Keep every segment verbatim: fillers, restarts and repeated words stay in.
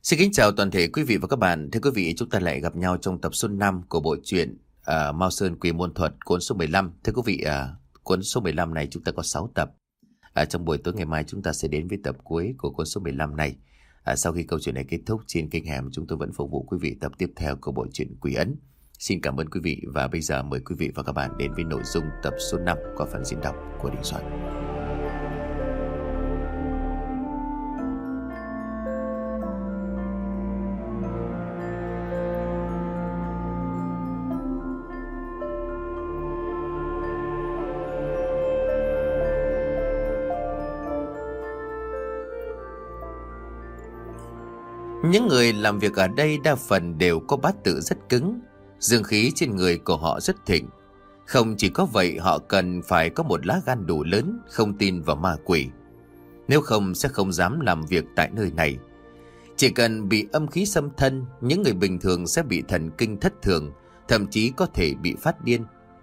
Xin kính chào toàn thể quý vị và các bạn. Thưa quý vị, chúng ta lại gặp nhau trong tập số năm của bộ truyện uh, Mao Sơn Quỷ Môn Thuật cuốn số mười lăm. Thưa quý vị, uh, cuốn số mười lăm này chúng ta có sáu tập. Uh, trong buổi tối ngày mai chúng ta sẽ đến với tập cuối của cuốn số mười lăm này. Uh, sau khi câu chuyện này kết thúc, trên kênh Hẻm chúng tôi vẫn phục vụ quý vị tập tiếp theo của bộ truyện Quỷ Ấn. Xin cảm ơn quý vị và bây giờ mời quý vị và các bạn đến với nội dung tập số năm qua phần diễn đọc của Đình Soạn. Những người làm việc ở đây đa phần đều có bát tự rất cứng, dương khí trên người của họ rất thịnh. Không chỉ có vậy, họ cần phải có một lá gan đủ lớn, không tin vào ma quỷ. Nếu không sẽ không dám làm việc tại nơi này. Chỉ cần bị âm khí xâm thân, những người bình thường sẽ bị thần kinh thất thường, thậm chí có thể bị phát điên.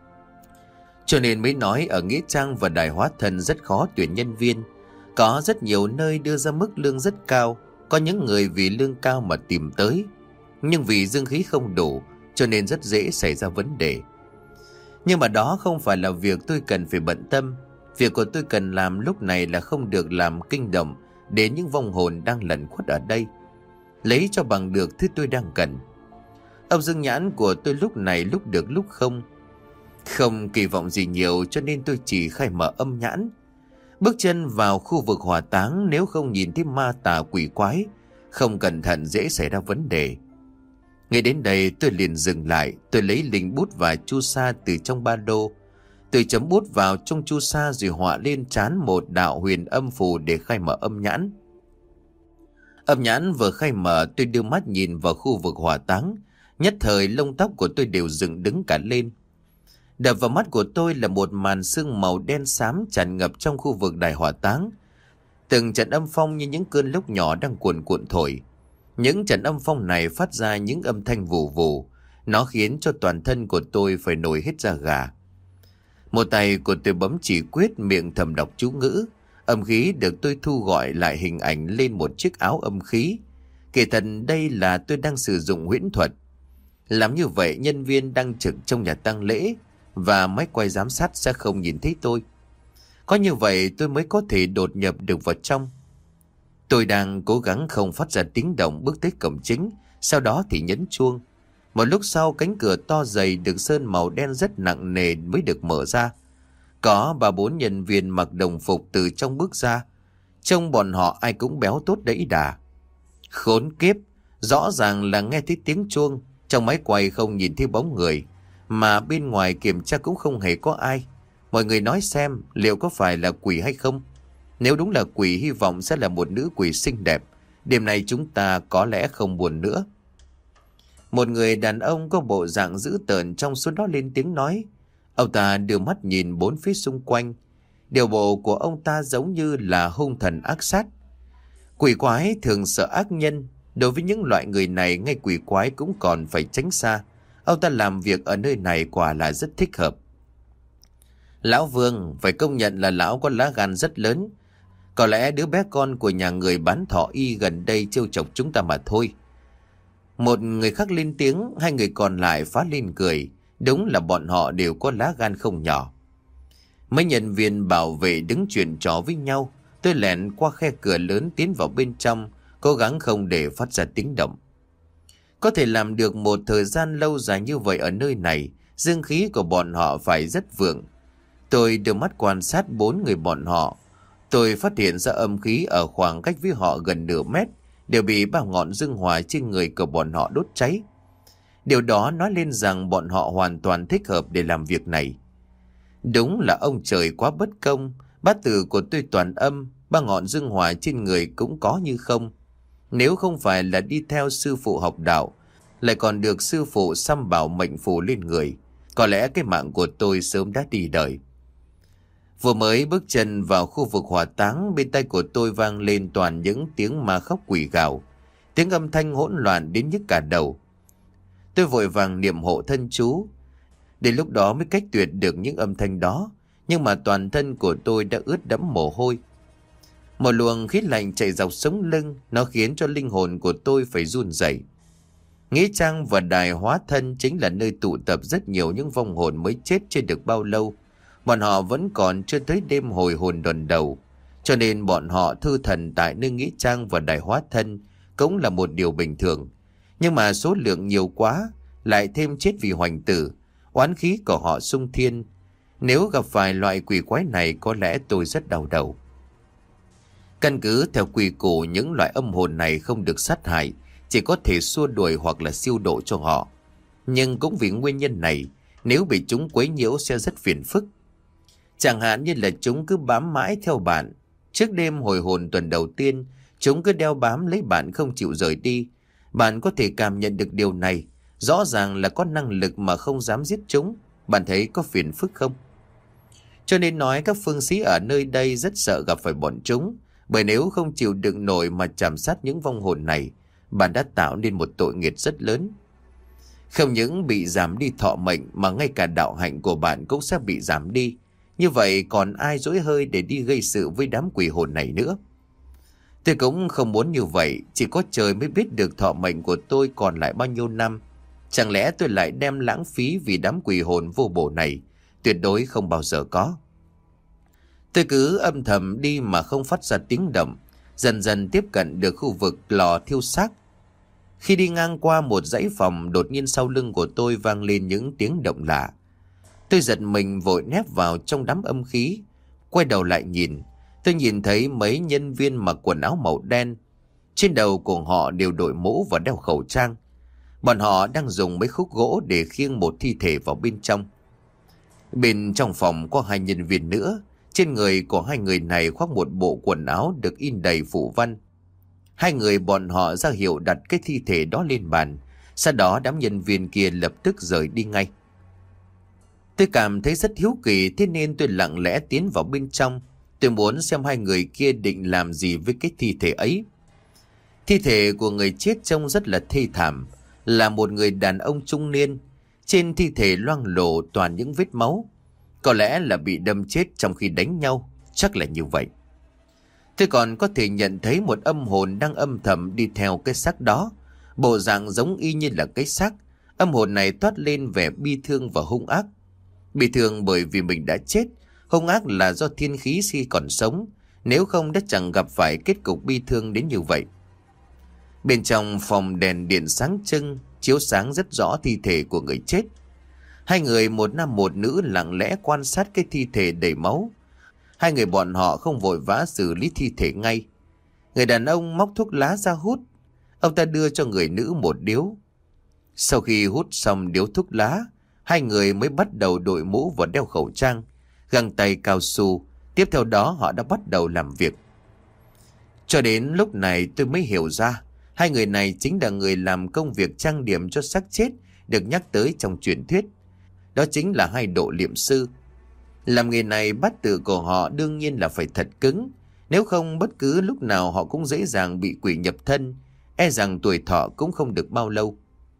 Cho nên mới nói ở Nghĩa Trang và Đài Hóa Thân rất khó tuyển nhân viên. Có rất nhiều nơi đưa ra mức lương rất cao. Có những người vì lương cao mà tìm tới, nhưng vì dương khí không đủ cho nên rất dễ xảy ra vấn đề. Nhưng mà đó không phải là việc tôi cần phải bận tâm. Việc của tôi cần làm lúc này là không được làm kinh động đến những vong hồn đang lẩn khuất ở đây, lấy cho bằng được thứ tôi đang cần. Âu dương nhãn của tôi lúc này lúc được lúc không. Không kỳ vọng gì nhiều cho nên tôi chỉ khai mở âm nhãn. Bước chân vào khu vực hỏa táng, nếu không nhìn thấy ma tà quỷ quái, không cẩn thận dễ xảy ra vấn đề. Ngay đến đây tôi liền dừng lại. Tôi lấy linh bút và chu sa từ trong ba lô. Tôi chấm bút vào trong chu sa rồi họa lên trán một đạo huyền âm phù để khai mở âm nhãn. Âm nhãn vừa khai mở, tôi đưa mắt nhìn vào khu vực hỏa táng. Nhất thời lông tóc của tôi đều dựng đứng cả lên. Đập vào mắt của tôi là một màn sương màu đen xám tràn ngập trong khu vực đài hỏa táng. Từng trận âm phong như những cơn lốc nhỏ đang cuồn cuộn thổi. Những trận âm phong này phát ra những âm thanh vù vù. Nó khiến cho toàn thân của tôi phải nổi hết da gà. Một tay của tôi bấm chỉ quyết, miệng thầm đọc chú ngữ. Âm khí được tôi thu gọi lại hình ảnh lên một chiếc áo âm khí. Kể thật đây là tôi đang sử dụng huyễn thuật. Làm như vậy nhân viên đang trực trong nhà tang lễ và máy quay giám sát sẽ không nhìn thấy tôi. Có như vậy tôi mới có thể đột nhập được vào trong. Tôi đang cố gắng không phát ra tiếng động bước tới cổng chính, sau đó thì nhấn chuông. Một lúc sau cánh cửa to dày được sơn màu đen rất nặng nề mới được mở ra. Có ba bốn nhân viên mặc đồng phục từ trong bước ra. Trông bọn họ ai cũng béo tốt đẫy đà. Khốn kiếp, rõ ràng là nghe thấy tiếng chuông, trong máy quay không nhìn thấy bóng người, mà bên ngoài kiểm tra cũng không hề có ai. Mọi người nói xem liệu có phải là quỷ hay không. Nếu đúng là quỷ, hy vọng sẽ là một nữ quỷ xinh đẹp. Đêm nay chúng ta có lẽ không buồn nữa. Một người đàn ông có bộ dạng dữ tợn trong số đó lên tiếng nói. Ông ta đưa mắt nhìn bốn phía xung quanh. Điều bộ của ông ta giống như là hung thần ác sát. Quỷ quái thường sợ ác nhân. Đối với những loại người này, ngay quỷ quái cũng còn phải tránh xa. Ông ta làm việc ở nơi này quả là rất thích hợp. Lão Vương, phải công nhận là lão có lá gan rất lớn. Có lẽ đứa bé con của nhà người bán thỏ y gần đây trêu chọc chúng ta mà thôi. Một người khác lên tiếng, hai người còn lại phá lên cười. Đúng là bọn họ đều có lá gan không nhỏ. Mấy nhân viên bảo vệ đứng chuyện trò với nhau. Tôi lẻn qua khe cửa lớn tiến vào bên trong, cố gắng không để phát ra tiếng động. Có thể làm được một thời gian lâu dài như vậy ở nơi này, dương khí của bọn họ phải rất vượng. Tôi đưa mắt quan sát bốn người bọn họ. Tôi phát hiện ra âm khí ở khoảng cách với họ gần nửa mét đều bị ba ngọn dương hỏa trên người của bọn họ đốt cháy. Điều đó nói lên rằng bọn họ hoàn toàn thích hợp để làm việc này. Đúng là ông trời quá bất công. Bát tự của tôi toàn âm, ba ngọn dương hỏa trên người cũng có như không. Nếu không phải là đi theo sư phụ học đạo, lại còn được sư phụ xăm bảo mệnh phù lên người, có lẽ cái mạng của tôi sớm đã đi đời. Vừa mới bước chân vào khu vực hỏa táng, bên tai của tôi vang lên toàn những tiếng ma khóc quỷ gào. Tiếng âm thanh hỗn loạn đến nhức cả đầu. Tôi vội vàng niệm hộ thân chú. Đến lúc đó mới cách tuyệt được những âm thanh đó, nhưng mà toàn thân của tôi đã ướt đẫm mồ hôi. Một luồng khí lạnh chạy dọc sống lưng, nó khiến cho linh hồn của tôi phải run rẩy. Nghĩa trang và đài hóa thân chính là nơi tụ tập rất nhiều những vong hồn mới chết chưa được bao lâu. Bọn họ vẫn còn chưa tới đêm hồi hồn đòn đầu, cho nên bọn họ thư thần tại nơi nghĩa trang và đài hóa thân cũng là một điều bình thường. Nhưng mà số lượng nhiều quá, lại thêm chết vì hoành tử, oán khí của họ xung thiên. Nếu gặp phải loại quỷ quái này có lẽ tôi rất đau đầu. Căn cứ theo quy củ, những loại âm hồn này không được sát hại, chỉ có thể xua đuổi hoặc là siêu độ cho họ. Nhưng cũng vì nguyên nhân này, nếu bị chúng quấy nhiễu sẽ rất phiền phức. Chẳng hạn như là chúng cứ bám mãi theo bạn. Trước đêm hồi hồn tuần đầu tiên, chúng cứ đeo bám lấy bạn không chịu rời đi. Bạn có thể cảm nhận được điều này. Rõ ràng là có năng lực mà không dám giết chúng. Bạn thấy có phiền phức không? Cho nên nói các phương sĩ ở nơi đây rất sợ gặp phải bọn chúng. Bởi nếu không chịu đựng nổi mà chạm sát những vong hồn này, bạn đã tạo nên một tội nghiệp rất lớn. Không những bị giảm đi thọ mệnh mà ngay cả đạo hạnh của bạn cũng sẽ bị giảm đi. Như vậy còn ai dỗi hơi để đi gây sự với đám quỷ hồn này nữa? Tôi cũng không muốn như vậy, chỉ có trời mới biết được thọ mệnh của tôi còn lại bao nhiêu năm. Chẳng lẽ tôi lại đem lãng phí vì đám quỷ hồn vô bổ này? Tuyệt đối không bao giờ có. Tôi cứ âm thầm đi mà không phát ra tiếng động, dần dần tiếp cận được khu vực lò thiêu xác. Khi đi ngang qua một dãy phòng, đột nhiên sau lưng của tôi vang lên những tiếng động lạ. Tôi giật mình vội nép vào trong đám âm khí. Quay đầu lại nhìn, tôi nhìn thấy mấy nhân viên mặc quần áo màu đen. Trên đầu của họ đều đội mũ và đeo khẩu trang. Bọn họ đang dùng mấy khúc gỗ để khiêng một thi thể vào bên trong. Bên trong phòng có hai nhân viên nữa. Trên người của hai người này khoác một bộ quần áo được in đầy phù văn. Hai người bọn họ ra hiệu đặt cái thi thể đó lên bàn. Sau đó đám nhân viên kia lập tức rời đi ngay. Tôi cảm thấy rất hiếu kỳ, thế nên tôi lặng lẽ tiến vào bên trong. Tôi muốn xem hai người kia định làm gì với cái thi thể ấy. Thi thể của người chết trông rất là thê thảm, là một người đàn ông trung niên. Trên thi thể loang lổ toàn những vết máu. Có lẽ là bị đâm chết trong khi đánh nhau, chắc là như vậy. Tôi còn có thể nhận thấy một âm hồn đang âm thầm đi theo cái xác đó. Bộ dạng giống y như là cái xác. Âm hồn này toát lên vẻ bi thương và hung ác. Bi thương bởi vì mình đã chết, hung ác là do thiên khí khi còn sống, nếu không đã chẳng gặp phải kết cục bi thương đến như vậy. Bên trong phòng đèn điện sáng trưng, chiếu sáng rất rõ thi thể của người chết. Hai người một nam một nữ lặng lẽ quan sát cái thi thể đầy máu. Hai người bọn họ không vội vã xử lý thi thể ngay. Người đàn ông móc thuốc lá ra hút. Ông ta đưa cho người nữ một điếu. Sau khi hút xong điếu thuốc lá, hai người mới bắt đầu đội mũ và đeo khẩu trang, găng tay cao su. Tiếp theo đó họ đã bắt đầu làm việc. Cho đến lúc này tôi mới hiểu ra, hai người này chính là người làm công việc trang điểm cho xác chết được nhắc tới trong truyền thuyết. Đó chính là hai độ liệm sư. Làm nghề này bát tự của họ đương nhiên là phải thật cứng. Nếu không bất cứ lúc nào họ cũng dễ dàng bị quỷ nhập thân. E rằng tuổi thọ cũng không được bao lâu.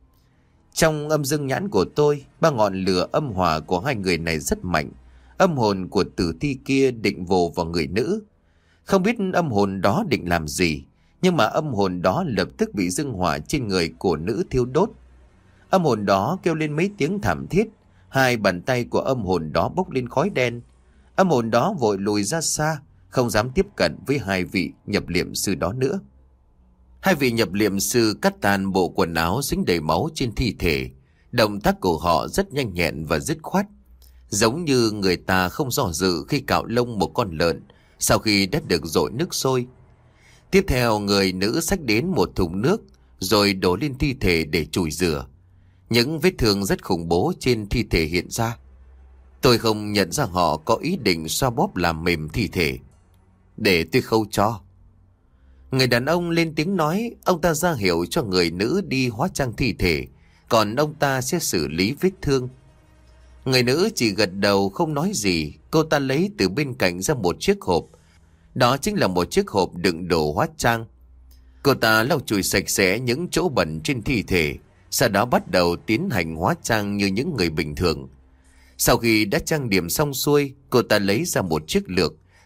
Trong âm dương nhãn của tôi, ba ngọn lửa âm hỏa của hai người này rất mạnh. Âm hồn của tử thi kia định vồ vào người nữ. Không biết âm hồn đó định làm gì, nhưng mà âm hồn đó lập tức bị dương hỏa trên người của nữ thiêu đốt. Âm hồn đó kêu lên mấy tiếng thảm thiết. Hai bàn tay của âm hồn đó bốc lên khói đen. Âm hồn đó vội lùi ra xa, không dám tiếp cận với hai vị nhập liệm sư đó nữa. Hai vị nhập liệm sư cắt tàn bộ quần áo dính đầy máu trên thi thể. Động tác của họ rất nhanh nhẹn và dứt khoát, giống như người ta không do dự khi cạo lông một con lợn sau khi đã được dội nước sôi. Tiếp theo người nữ xách đến một thùng nước rồi đổ lên thi thể để chùi rửa. Những vết thương rất khủng bố trên thi thể hiện ra. Tôi không nhận ra họ có ý định xoa bóp làm mềm thi thể. Để tôi khâu cho. Người đàn ông lên tiếng nói, ông ta ra hiệu cho người nữ đi hóa trang thi thể, còn ông ta sẽ xử lý vết thương. Người nữ chỉ gật đầu không nói gì. Cô ta lấy từ bên cạnh ra một chiếc hộp. Đó chính là một chiếc hộp đựng đồ hóa trang. Cô ta lau chùi sạch sẽ những chỗ bẩn trên thi thể, sau đó bắt đầu tiến hành hóa trang như những người bình thường. Sau khi đã trang điểm xong xuôi, cô ta lấy ra một chiếc lược,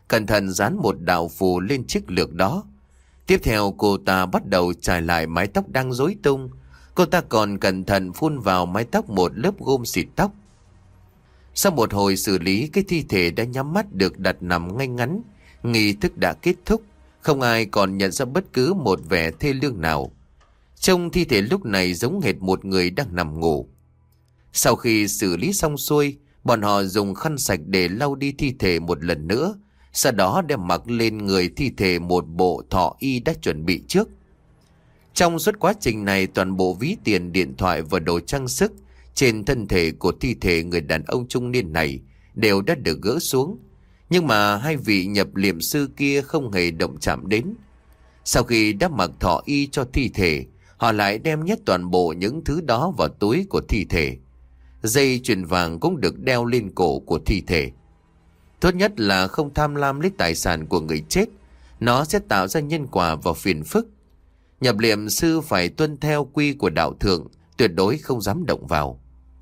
cẩn thận dán một đạo phù lên chiếc lược đó. Tiếp theo cô ta bắt đầu trải lại mái tóc đang rối tung. Cô ta còn cẩn thận phun vào mái tóc một lớp gôm xịt tóc. Sau một hồi xử lý, cái thi thể đã nhắm mắt được đặt nằm ngay ngắn. Nghi thức đã kết thúc, không ai còn nhận ra bất cứ một vẻ thê lương nào. Trông thi thể lúc này giống hệt một người đang nằm ngủ. Sau khi xử lý xong xuôi, bọn họ dùng khăn sạch để lau đi thi thể một lần nữa. Sau đó đem mặc lên người thi thể một bộ thọ y đã chuẩn bị trước. Trong suốt quá trình này, toàn bộ ví tiền, điện thoại và đồ trang sức trên thân thể của thi thể người đàn ông trung niên này đều đã được gỡ xuống. Nhưng mà hai vị nhập liệm sư kia không hề động chạm đến. Sau khi đã mặc thọ y cho thi thể, họ lại đem nhét toàn bộ những thứ đó vào túi của thi thể. Dây chuyền vàng cũng được đeo lên cổ của thi thể. Tốt nhất là không tham lam lấy tài sản của người chết, nó sẽ tạo ra nhân quả và phiền phức. Nhập liệm sư phải tuân theo quy của đạo thượng, tuyệt đối không dám động vào.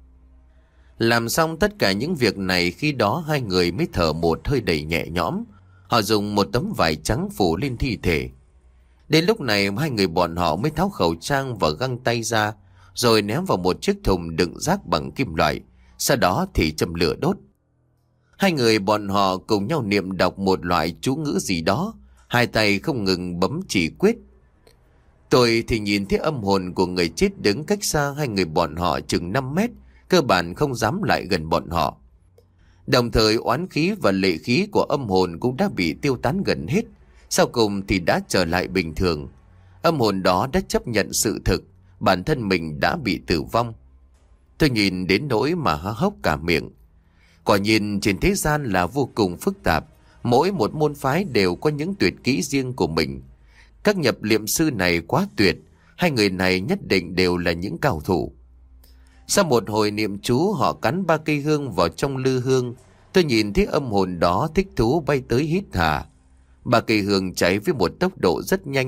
Làm xong tất cả những việc này, khi đó hai người mới thở một hơi đầy nhẹ nhõm. Họ dùng một tấm vải trắng phủ lên thi thể. Đến lúc này hai người bọn họ mới tháo khẩu trang và găng tay ra, rồi ném vào một chiếc thùng đựng rác bằng kim loại. Sau đó thì châm lửa đốt. Hai người bọn họ cùng nhau niệm đọc một loại chú ngữ gì đó, hai tay không ngừng bấm chỉ quyết. Tôi thì nhìn thấy âm hồn của người chết đứng cách xa hai người bọn họ chừng năm mét, cơ bản không dám lại gần bọn họ. Đồng thời oán khí và lệ khí của âm hồn cũng đã bị tiêu tán gần hết, sau cùng thì đã trở lại bình thường. Âm hồn đó đã chấp nhận sự thực, bản thân mình đã bị tử vong. Tôi nhìn đến nỗi mà há hốc cả miệng. Quả nhiên trên thế gian là vô cùng phức tạp, mỗi một môn phái đều có những tuyệt kỹ riêng của mình. Các nhập liệm sư này quá tuyệt, hai người này nhất định đều là những cao thủ. Sau một hồi niệm chú, họ cắn ba cây hương vào trong lư hương. Tôi nhìn thấy âm hồn đó thích thú bay tới hít hà. Ba cây hương cháy với một tốc độ rất nhanh.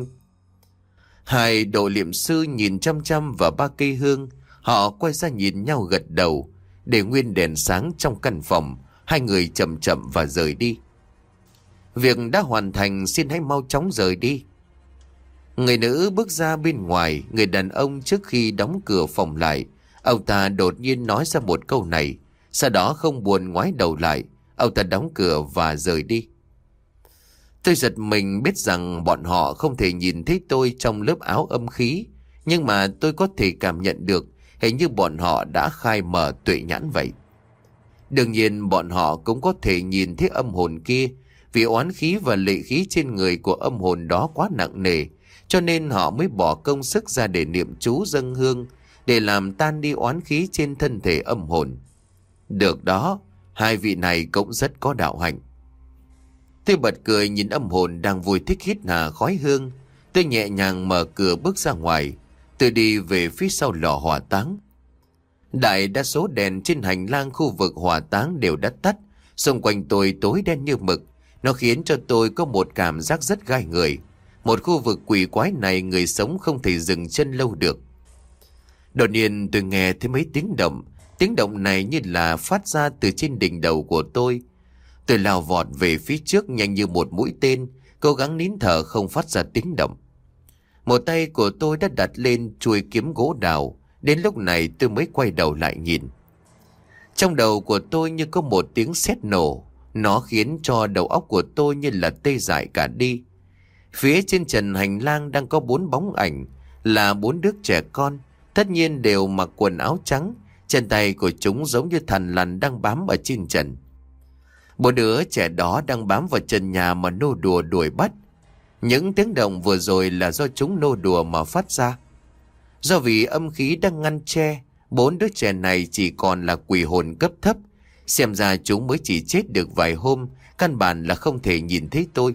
Hai độ liệm sư nhìn chăm chăm vào ba cây hương, họ quay ra nhìn nhau gật đầu. Để nguyên đèn sáng trong căn phòng, hai người chậm chậm và rời đi. Việc đã hoàn thành, xin hãy mau chóng rời đi. Người nữ bước ra bên ngoài, người đàn ông trước khi đóng cửa phòng lại, ông ta đột nhiên nói ra một câu này, sau đó không buồn ngoái đầu lại, ông ta đóng cửa và rời đi. Tôi giật mình biết rằng bọn họ không thể nhìn thấy tôi trong lớp áo âm khí, nhưng mà tôi có thể cảm nhận được hình như bọn họ đã khai mở tuệ nhãn vậy. Đương nhiên bọn họ cũng có thể nhìn thấy âm hồn kia, vì oán khí và lệ khí trên người của âm hồn đó quá nặng nề, cho nên họ mới bỏ công sức ra để niệm chú dâng hương, để làm tan đi oán khí trên thân thể âm hồn. Được đó, hai vị này cũng rất có đạo hạnh. Tôi bật cười nhìn âm hồn đang vui thích hít hà khói hương. Tôi nhẹ nhàng mở cửa bước ra ngoài. Tôi đi về phía sau lò hỏa táng. Đại đa số đèn trên hành lang khu vực hỏa táng đều đã tắt. Xung quanh tôi tối đen như mực. Nó khiến cho tôi có một cảm giác rất gai người. Một khu vực quỷ quái này người sống không thể dừng chân lâu được. Đột nhiên tôi nghe thấy mấy tiếng động. Tiếng động này như là phát ra từ trên đỉnh đầu của tôi. Tôi lao vọt về phía trước nhanh như một mũi tên, cố gắng nín thở không phát ra tiếng động. Một tay của tôi đã đặt lên chuôi kiếm gỗ đào. Đến lúc này tôi mới quay đầu lại nhìn. Trong đầu của tôi như có một tiếng sét nổ. Nó khiến cho đầu óc của tôi như là tê dại cả đi. Phía trên trần hành lang đang có bốn bóng ảnh, là bốn đứa trẻ con. Tất nhiên đều mặc quần áo trắng. Chân tay của chúng giống như thằn lằn đang bám ở trên trần. Bốn đứa trẻ đó đang bám vào trần nhà mà nô đùa đuổi bắt. Những tiếng động vừa rồi là do chúng nô đùa mà phát ra. Do vì âm khí đang ngăn che, bốn đứa trẻ này chỉ còn là quỷ hồn cấp thấp. Xem ra chúng mới chỉ chết được vài hôm, căn bản là không thể nhìn thấy tôi.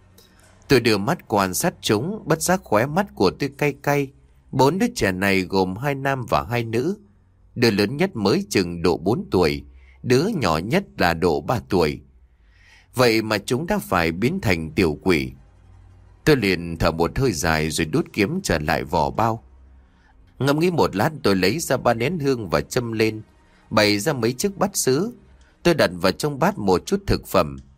Tôi đưa mắt quan sát chúng, bất giác khóe mắt của tôi cay cay. Bốn đứa trẻ này gồm hai nam và hai nữ. Đứa lớn nhất mới chừng độ bốn tuổi, đứa nhỏ nhất là độ ba tuổi. Vậy mà chúng đã phải biến thành tiểu quỷ. Tôi liền thở một hơi dài rồi đút kiếm trở lại vỏ bao. Ngẫm nghĩ một lát, tôi lấy ra ba nén hương và châm lên, bày ra mấy chiếc bát sứ. Tôi đặt vào trong bát một chút thực phẩm.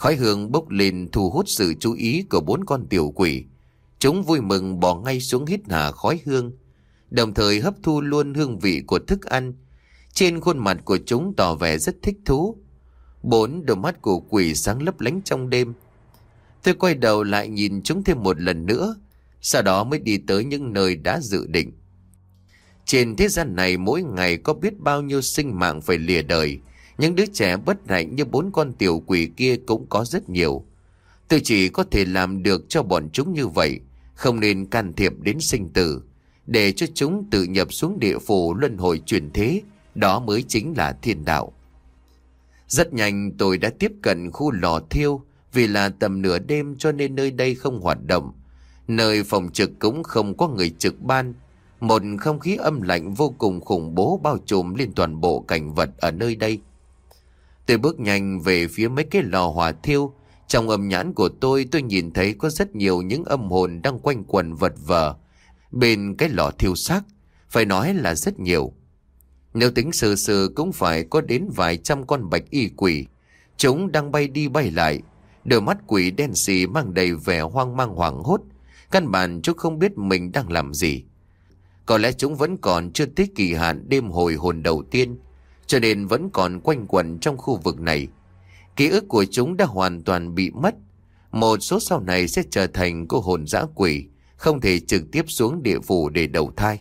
Khói hương bốc lên thu hút sự chú ý của bốn con tiểu quỷ. Chúng vui mừng bò ngay xuống hít hà khói hương, đồng thời hấp thu luôn hương vị của thức ăn. Trên khuôn mặt của chúng tỏ vẻ rất thích thú. Bốn đôi mắt của quỷ sáng lấp lánh trong đêm. Tôi quay đầu lại nhìn chúng thêm một lần nữa, sau đó mới đi tới những nơi đã dự định. Trên thế gian này mỗi ngày có biết bao nhiêu sinh mạng phải lìa đời. Những đứa trẻ bất hạnh như bốn con tiểu quỷ kia cũng có rất nhiều. Tôi chỉ có thể làm được cho bọn chúng như vậy, không nên can thiệp đến sinh tử, để cho chúng tự nhập xuống địa phủ luân hồi chuyển thế. Đó mới chính là thiên đạo. Rất nhanh tôi đã tiếp cận khu lò thiêu. Vì là tầm nửa đêm cho nên nơi đây không hoạt động. Nơi phòng trực cũng không có người trực ban. Một không khí âm lạnh vô cùng khủng bố bao trùm lên toàn bộ cảnh vật ở nơi đây. Tôi bước nhanh về phía mấy cái lò hỏa thiêu. Trong âm nhãn của tôi tôi nhìn thấy có rất nhiều những âm hồn đang quanh quẩn vật vờ bên cái lò thiêu xác. Phải nói là rất nhiều. Nếu tính sơ sơ cũng phải có đến vài trăm con bạch y quỷ. Chúng đang bay đi bay lại. Đôi mắt quỷ đen xì mang đầy vẻ hoang mang hoảng hốt. Căn bản chúng không biết mình đang làm gì. Có lẽ chúng vẫn còn chưa tới kỳ hạn đêm hồi hồn đầu tiên, cho nên vẫn còn quanh quẩn trong khu vực này. Ký ức của chúng đã hoàn toàn bị mất. Một số sau này sẽ trở thành cô hồn dã quỷ, không thể trực tiếp xuống địa phủ để đầu thai.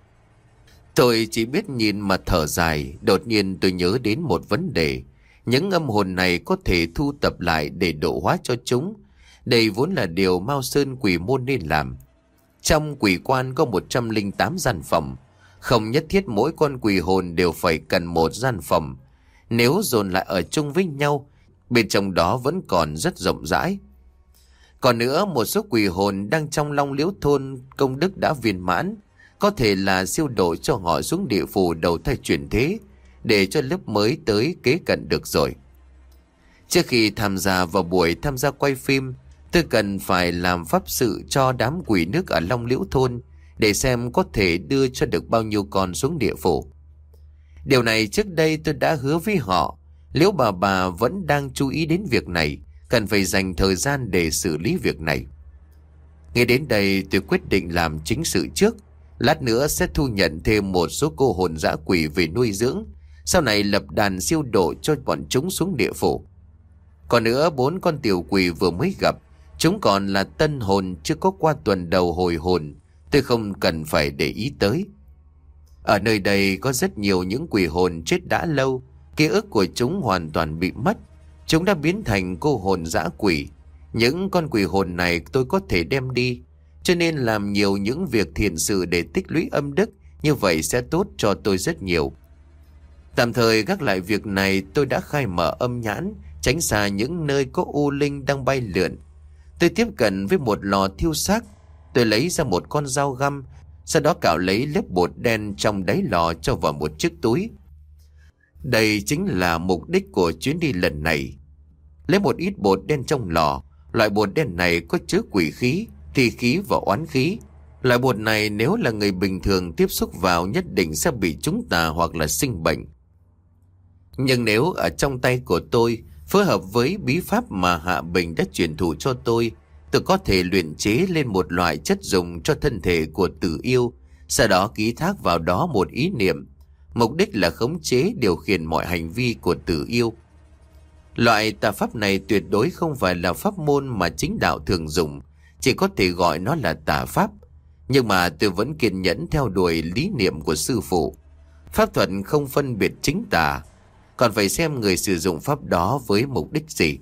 Tôi chỉ biết nhìn mà thở dài. Đột nhiên tôi nhớ đến một vấn đề. Những âm hồn này có thể thu tập lại để độ hóa cho chúng. Đây vốn là điều Mao Sơn Quỷ Môn nên làm. Trong quỷ quan có một trăm lẻ tám gian phòng. Không nhất thiết mỗi con quỷ hồn đều phải cần một gian phòng. Nếu dồn lại ở chung với nhau, bên trong đó vẫn còn rất rộng rãi. Còn nữa, một số quỷ hồn đang trong Long Liễu Thôn công đức đã viên mãn, có thể là siêu độ cho họ xuống địa phủ đầu thai chuyển thế, để cho lớp mới tới kế cận được rồi. Trước khi tham gia vào buổi tham gia quay phim, tôi cần phải làm pháp sự cho đám quỷ nước ở Long Liễu Thôn, để xem có thể đưa cho được bao nhiêu con xuống địa phủ. Điều này trước đây tôi đã hứa với họ. Nếu bà bà vẫn đang chú ý đến việc này, cần phải dành thời gian để xử lý việc này. Nghe đến đây tôi quyết định làm chính sự trước. Lát nữa sẽ thu nhận thêm một số cô hồn dã quỷ về nuôi dưỡng, sau này lập đàn siêu độ cho bọn chúng xuống địa phủ. Còn nữa, bốn con tiểu quỷ vừa mới gặp, chúng còn là tân hồn chưa có qua tuần đầu hồi hồn, tôi không cần phải để ý tới. Ở nơi đây có rất nhiều những quỷ hồn chết đã lâu, ký ức của chúng hoàn toàn bị mất. Chúng đã biến thành cô hồn dã quỷ. Những con quỷ hồn này tôi có thể đem đi, cho nên làm nhiều những việc thiện sự để tích lũy âm đức, như vậy sẽ tốt cho tôi rất nhiều. Tạm thời gác lại việc này, tôi đã khai mở âm nhãn, tránh xa những nơi có u linh đang bay lượn. Tôi tiếp cận với một lò thiêu xác. Tôi lấy ra một con dao găm, sau đó cạo lấy lớp bột đen trong đáy lò cho vào một chiếc túi. Đây chính là mục đích của chuyến đi lần này. Lấy một ít bột đen trong lò. Loại bột đen này có chứa quỷ khí, thi khí và oán khí. Loại bột này nếu là người bình thường tiếp xúc vào nhất định sẽ bị trúng tà hoặc là sinh bệnh. Nhưng nếu ở trong tay của tôi, phối hợp với bí pháp mà Hạ Bình đã truyền thụ cho tôi, tôi có thể luyện chế lên một loại chất dùng cho thân thể của tử yêu, sau đó ký thác vào đó một ý niệm, mục đích là khống chế điều khiển mọi hành vi của tử yêu. Loại tà pháp này tuyệt đối không phải là pháp môn mà chính đạo thường dùng, chỉ có thể gọi nó là tà pháp. Nhưng mà tôi vẫn kiên nhẫn theo đuổi lý niệm của sư phụ. Pháp thuật không phân biệt chính tà, còn phải xem người sử dụng pháp đó với mục đích gì.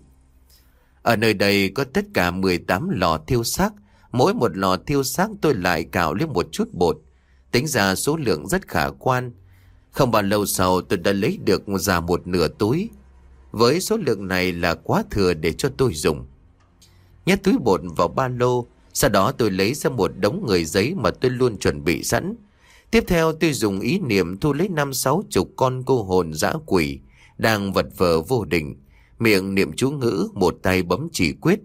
Ở nơi đây có tất cả mười tám lò thiêu xác. Mỗi một lò thiêu xác tôi lại cạo lên một chút bột. Tính ra số lượng rất khả quan. Không bao lâu sau tôi đã lấy được ra một nửa túi. Với số lượng này là quá thừa để cho tôi dùng. Nhét túi bột vào ba lô. Sau đó tôi lấy ra một đống người giấy mà tôi luôn chuẩn bị sẵn. Tiếp theo tôi dùng ý niệm thu lấy năm sáu chục con cô hồn dã quỷ đang vật vờ vô định, miệng niệm chú ngữ, một tay bấm chỉ quyết.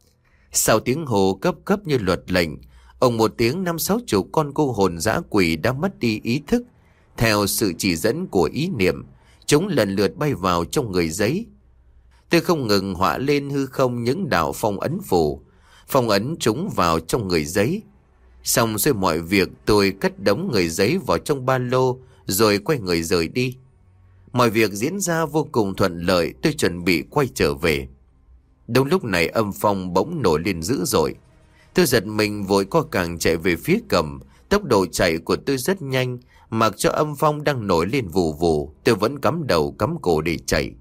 Sau tiếng hồ cấp cấp như luật lệnh, ông một tiếng năm sáu chục con cô hồn dã quỷ đã mất đi ý thức. Theo sự chỉ dẫn của ý niệm, chúng lần lượt bay vào trong người giấy. Tôi không ngừng họa lên hư không những đạo phong ấn phù, phong ấn chúng vào trong người giấy. Xong rồi mọi việc tôi cất đống người giấy vào trong ba lô rồi quay người rời đi. Mọi việc diễn ra vô cùng thuận lợi, tôi chuẩn bị quay trở về. Đúng lúc này âm phong bỗng nổi lên dữ dội. Tôi giật mình vội co càng chạy về phía cầm. Tốc độ chạy của tôi rất nhanh, mặc cho âm phong đang nổi lên vù vù, tôi vẫn cắm đầu cắm cổ để chạy.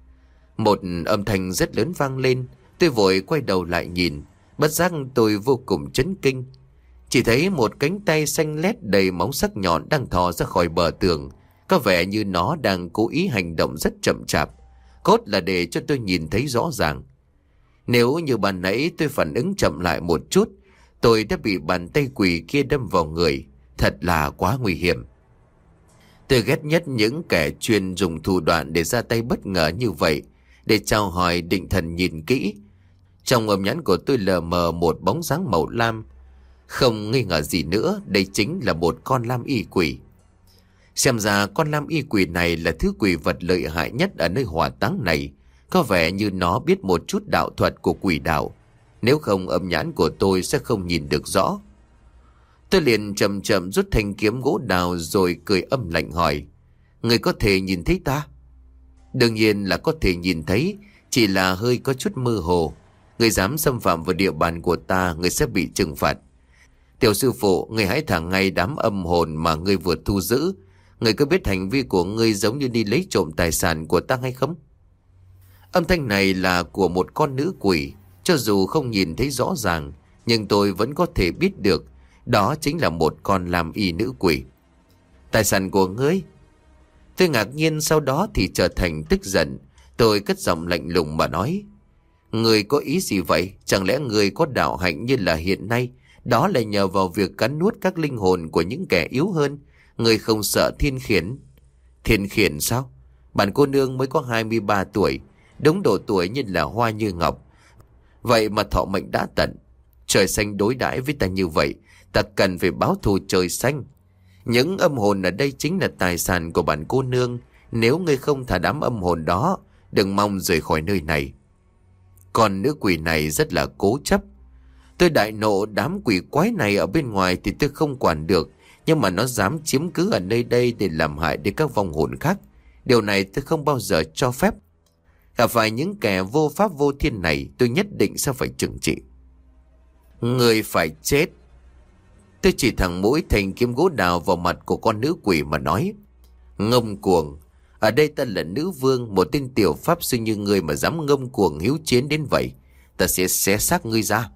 Một âm thanh rất lớn vang lên, tôi vội quay đầu lại nhìn, bất giác tôi vô cùng chấn kinh. Chỉ thấy một cánh tay xanh lét đầy móng sắc nhọn đang thò ra khỏi bờ tường, có vẻ như nó đang cố ý hành động rất chậm chạp, cốt là để cho tôi nhìn thấy rõ ràng. Nếu như ban nãy tôi phản ứng chậm lại một chút, tôi đã bị bàn tay quỷ kia đâm vào người, thật là quá nguy hiểm. Tôi ghét nhất những kẻ chuyên dùng thủ đoạn để ra tay bất ngờ như vậy. Để chào hỏi định thần nhìn kỹ, trong âm nhãn của tôi lờ mờ một bóng dáng màu lam. Không nghi ngờ gì nữa, đây chính là một con lam y quỷ. Xem ra con lam y quỷ này là thứ quỷ vật lợi hại nhất ở nơi hỏa táng này. Có vẻ như nó biết một chút đạo thuật của quỷ đạo, nếu không âm nhãn của tôi sẽ không nhìn được rõ. Tôi liền chậm chậm rút thanh kiếm gỗ đào rồi cười âm lạnh hỏi: người có thể nhìn thấy ta? Đương nhiên là có thể nhìn thấy, chỉ là hơi có chút mơ hồ. Người dám xâm phạm vào địa bàn của ta, người sẽ bị trừng phạt. Tiểu sư phụ, người hãy thả ngay đám âm hồn mà người vừa thu giữ. Người có biết hành vi của người giống như đi lấy trộm tài sản của ta hay không? Âm thanh này là của một con nữ quỷ. Cho dù không nhìn thấy rõ ràng, nhưng tôi vẫn có thể biết được đó chính là một con lam y nữ quỷ. Tài sản của ngươi? Tôi ngạc nhiên, sau đó thì trở thành tức giận. Tôi cất giọng lạnh lùng mà nói: người có ý gì vậy? Chẳng lẽ người có đạo hạnh như là hiện nay, đó là nhờ vào việc cắn nuốt các linh hồn của những kẻ yếu hơn? Người không sợ thiên khiển? Thiên khiển sao? Bản cô nương mới có hai mươi ba tuổi, đúng độ tuổi như là hoa như ngọc, vậy mà thọ mệnh đã tận. Trời xanh đối đãi với ta như vậy, ta cần phải báo thù trời xanh. Những âm hồn ở đây chính là tài sản của bản cô nương. Nếu ngươi không thả đám âm hồn đó, đừng mong rời khỏi nơi này. Còn nữ quỷ này rất là cố chấp. Tôi đại nộ, đám quỷ quái này ở bên ngoài thì tôi không quản được, nhưng mà nó dám chiếm cứ ở nơi đây để làm hại đến các vong hồn khác. Điều này tôi không bao giờ cho phép. Gặp phải những kẻ vô pháp vô thiên này, tôi nhất định sẽ phải trừng trị. Người phải chết. Tôi chỉ thẳng mũi thành kiếm gỗ đào vào mặt của con nữ quỷ mà nói: ngông cuồng, ở đây ta là nữ vương, một tên tiểu pháp sư như ngươi mà dám ngông cuồng hiếu chiến đến vậy, ta sẽ xé xác ngươi ra.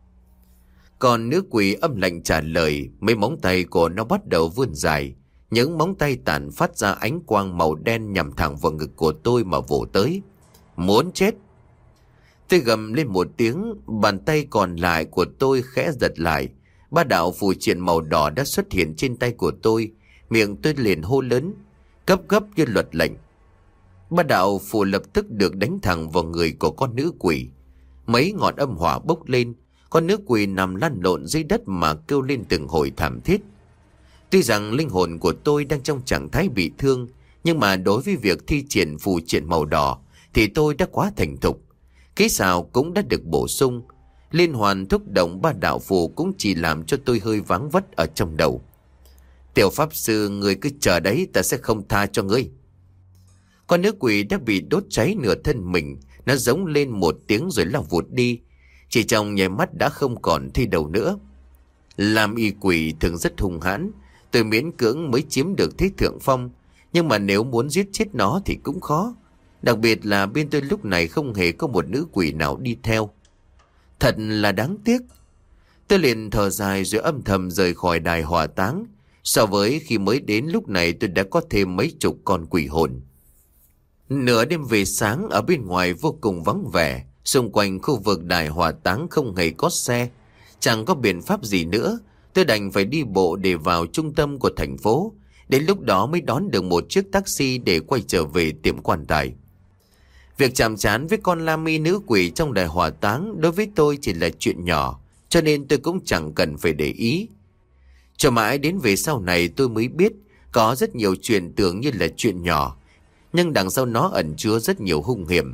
Còn nữ quỷ âm lạnh trả lời, mấy móng tay của nó bắt đầu vươn dài. Những móng tay tản phát ra ánh quang màu đen nhằm thẳng vào ngực của tôi mà vồ tới. Muốn chết? Tôi gầm lên một tiếng, bàn tay còn lại của tôi khẽ giật lại. Ba đạo phù triện màu đỏ đã xuất hiện trên tay của tôi. Miệng tôi liền hô lớn, cấp gấp như luật lệnh. Ba đạo phù lập tức được đánh thẳng vào người của con nữ quỷ. Mấy ngọn âm hỏa bốc lên, con nữ quỷ nằm lăn lộn dưới đất mà kêu lên từng hồi thảm thiết. Tuy rằng linh hồn của tôi đang trong trạng thái bị thương, nhưng mà đối với việc thi triển phù triện màu đỏ thì tôi đã quá thành thục. Kỹ xảo cũng đã được bổ sung. Liên hoàn thúc động ba đạo phù cũng chỉ làm cho tôi hơi váng vất ở trong đầu. Tiểu pháp sư, người cứ chờ đấy, ta sẽ không tha cho ngươi. Con nữ quỷ đã bị đốt cháy nửa thân mình. Nó giống lên một tiếng rồi lao vụt đi. Chỉ trong nháy mắt đã không còn thấy đầu nữa. Làm y quỷ thường rất hung hãn. Tôi miễn cưỡng mới chiếm được thế thượng phong, nhưng mà nếu muốn giết chết nó thì cũng khó. Đặc biệt là bên tôi lúc này không hề có một nữ quỷ nào đi theo. Thật là đáng tiếc. Tôi liền thở dài rồi âm thầm rời khỏi đài hỏa táng. So với khi mới đến lúc này, tôi đã có thêm mấy chục con quỷ hồn. Nửa đêm về sáng, ở bên ngoài vô cùng vắng vẻ. Xung quanh khu vực đài hỏa táng không hề có xe, chẳng có biện pháp gì nữa. Tôi đành phải đi bộ để vào trung tâm của thành phố. Đến lúc đó mới đón được một chiếc taxi để quay trở về tiệm quan tài. Việc chạm trán với con la mi nữ quỷ trong đài hỏa táng đối với tôi chỉ là chuyện nhỏ, cho nên tôi cũng chẳng cần phải để ý. Cho mãi đến về sau này tôi mới biết có rất nhiều chuyện tưởng như là chuyện nhỏ, nhưng đằng sau nó ẩn chứa rất nhiều hung hiểm.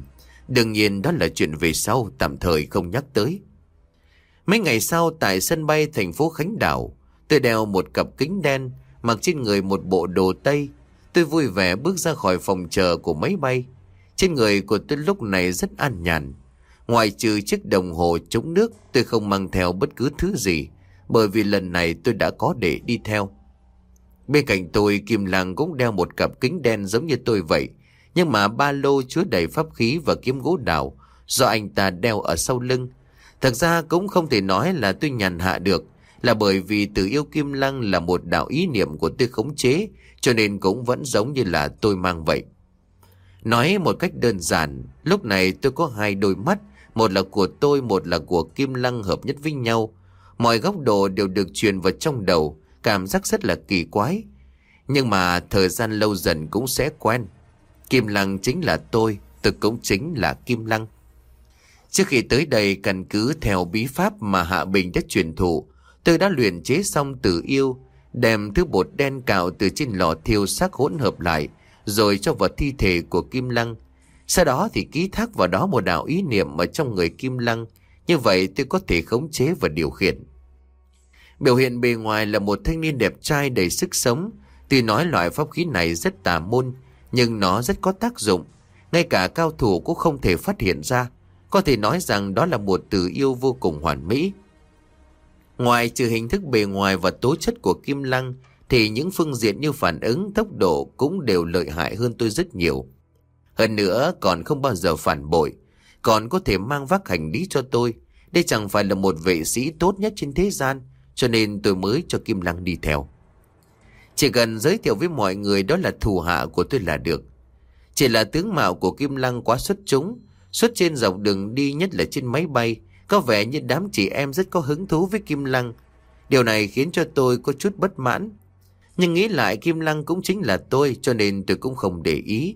Đương nhiên đó là chuyện về sau, tạm thời không nhắc tới. Mấy ngày sau tại sân bay thành phố Khánh Đảo, tôi đeo một cặp kính đen, mặc trên người một bộ đồ tây. Tôi vui vẻ bước ra khỏi phòng chờ của máy bay. Trên người của tôi lúc này rất an nhàn. Ngoài trừ chiếc đồng hồ chống nước, tôi không mang theo bất cứ thứ gì, bởi vì lần này tôi đã có để đi theo. Bên cạnh tôi, Kim Lăng cũng đeo một cặp kính đen giống như tôi vậy, nhưng mà ba lô chứa đầy pháp khí và kiếm gỗ đào do anh ta đeo ở sau lưng. Thật ra cũng không thể nói là tôi nhàn hạ được, là bởi vì Từ Yêu Kim Lăng là một đạo ý niệm của tôi khống chế, cho nên cũng vẫn giống như là tôi mang vậy. Nói một cách đơn giản, lúc này tôi có hai đôi mắt, một là của tôi, một là của Kim Lăng hợp nhất với nhau. Mọi góc độ đều được truyền vào trong đầu, cảm giác rất là kỳ quái. Nhưng mà thời gian lâu dần cũng sẽ quen. Kim Lăng chính là tôi, tôi cũng chính là Kim Lăng. Trước khi tới đây, căn cứ theo bí pháp mà Hạ Bình đã truyền thụ, tôi đã luyện chế xong Tử Yêu, đem thứ bột đen cạo từ trên lò thiêu xác hỗn hợp lại, rồi cho vào thi thể của Kim Lăng. Sau đó thì ký thác vào đó một đạo ý niệm ở trong người Kim Lăng. Như vậy tôi có thể khống chế và điều khiển. Biểu hiện bề ngoài là một thanh niên đẹp trai đầy sức sống. Tuy nói loại pháp khí này rất tà môn, nhưng nó rất có tác dụng. Ngay cả cao thủ cũng không thể phát hiện ra. Có thể nói rằng đó là một Tử Yêu vô cùng hoàn mỹ. Ngoài trừ hình thức bề ngoài và tố chất của Kim Lăng, thì những phương diện như phản ứng, tốc độ cũng đều lợi hại hơn tôi rất nhiều. Hơn nữa còn không bao giờ phản bội, còn có thể mang vác hành lý cho tôi. Đây chẳng phải là một vệ sĩ tốt nhất trên thế gian, cho nên tôi mới cho Kim Lăng đi theo. Chỉ cần giới thiệu với mọi người đó là thủ hạ của tôi là được. Chỉ là tướng mạo của Kim Lăng quá xuất chúng, suốt trên dọc đường đi, nhất là trên máy bay, có vẻ như đám chị em rất có hứng thú với Kim Lăng. Điều này khiến cho tôi có chút bất mãn. Nhưng nghĩ lại Kim Lăng cũng chính là tôi, cho nên tôi cũng không để ý.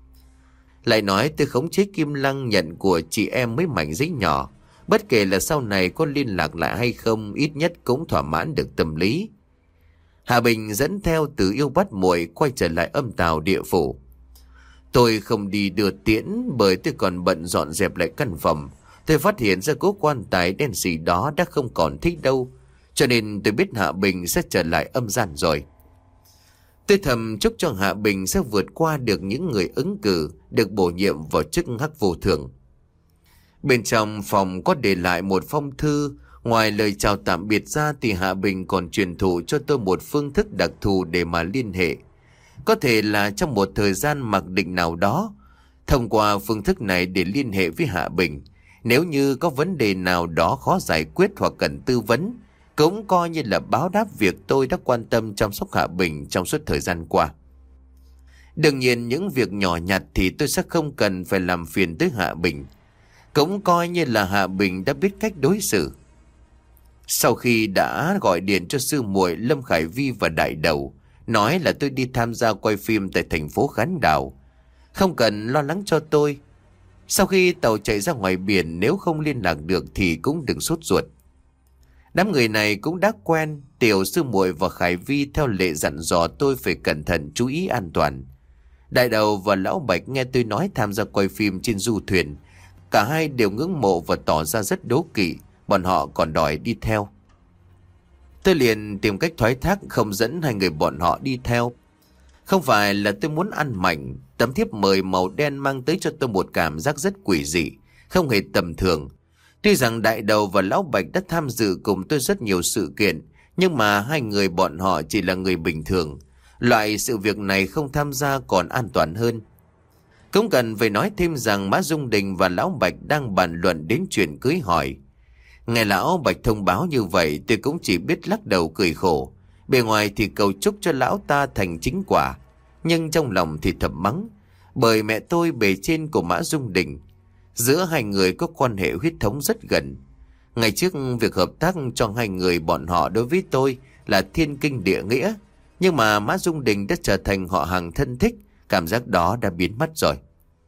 Lại nói tôi khống chế Kim Lăng nhận của chị em mấy mảnh giấy nhỏ. Bất kể là sau này có liên lạc lại hay không, ít nhất cũng thỏa mãn được tâm lý. Hạ Bình dẫn theo Tử Yêu bắt muội quay trở lại Âm Tào địa phủ. Tôi không đi đưa tiễn bởi tôi còn bận dọn dẹp lại căn phòng. Tôi phát hiện ra cố quan tài đen xì đó đã không còn thích đâu, cho nên tôi biết Hạ Bình sẽ trở lại âm gian rồi. Tôi thầm chúc cho Hạ Bình sẽ vượt qua được những người ứng cử, được bổ nhiệm vào chức Hắc Vô Thường. Bên trong phòng có để lại một phong thư. Ngoài lời chào tạm biệt ra thì Hạ Bình còn truyền thụ cho tôi một phương thức đặc thù để mà liên hệ. Có thể là trong một thời gian mặc định nào đó, thông qua phương thức này để liên hệ với Hạ Bình. Nếu như có vấn đề nào đó khó giải quyết hoặc cần tư vấn, cũng coi như là báo đáp việc tôi đã quan tâm chăm sóc Hạ Bình trong suốt thời gian qua. Đương nhiên những việc nhỏ nhặt thì tôi sẽ không cần phải làm phiền tới Hạ Bình. Cũng coi như là Hạ Bình đã biết cách đối xử. Sau khi đã gọi điện cho sư muội Lâm Khải Vi và Đại Đầu, nói là tôi đi tham gia quay phim tại thành phố Khánh Đảo, không cần lo lắng cho tôi. Sau khi tàu chạy ra ngoài biển, nếu không liên lạc được thì cũng đừng sốt ruột. Đám người này cũng đã quen. Tiểu sư muội và Khải Vi theo lệ dặn dò tôi phải cẩn thận, chú ý an toàn. Đại Đầu và Lão Bạch nghe tôi nói tham gia quay phim trên du thuyền, cả hai đều ngưỡng mộ và tỏ ra rất đố kỵ. Bọn họ còn đòi đi theo. Tôi liền tìm cách thoái thác không dẫn hai người bọn họ đi theo. Không phải là tôi muốn ăn mảnh. Tấm thiếp mời màu đen mang tới cho tôi một cảm giác rất quỷ dị, không hề tầm thường. Tuy rằng Đại Đầu và Lão Bạch đã tham dự cùng tôi rất nhiều sự kiện, nhưng mà hai người bọn họ chỉ là người bình thường. Loại sự việc này không tham gia còn an toàn hơn. Cũng cần phải nói thêm rằng Mã Dung Đình và Lão Bạch đang bàn luận đến chuyện cưới hỏi. Nghe Lão Bạch thông báo như vậy, tôi cũng chỉ biết lắc đầu cười khổ. Bề ngoài thì cầu chúc cho lão ta thành chính quả, nhưng trong lòng thì thầm mắng. Bởi mẹ tôi bề trên của Mã Dung Đình, giữa hai người có quan hệ huyết thống rất gần. Ngày trước việc hợp tác cho hai người bọn họ đối với tôi là thiên kinh địa nghĩa, nhưng mà Mã Dung Đình đã trở thành họ hàng thân thích, cảm giác đó đã biến mất rồi.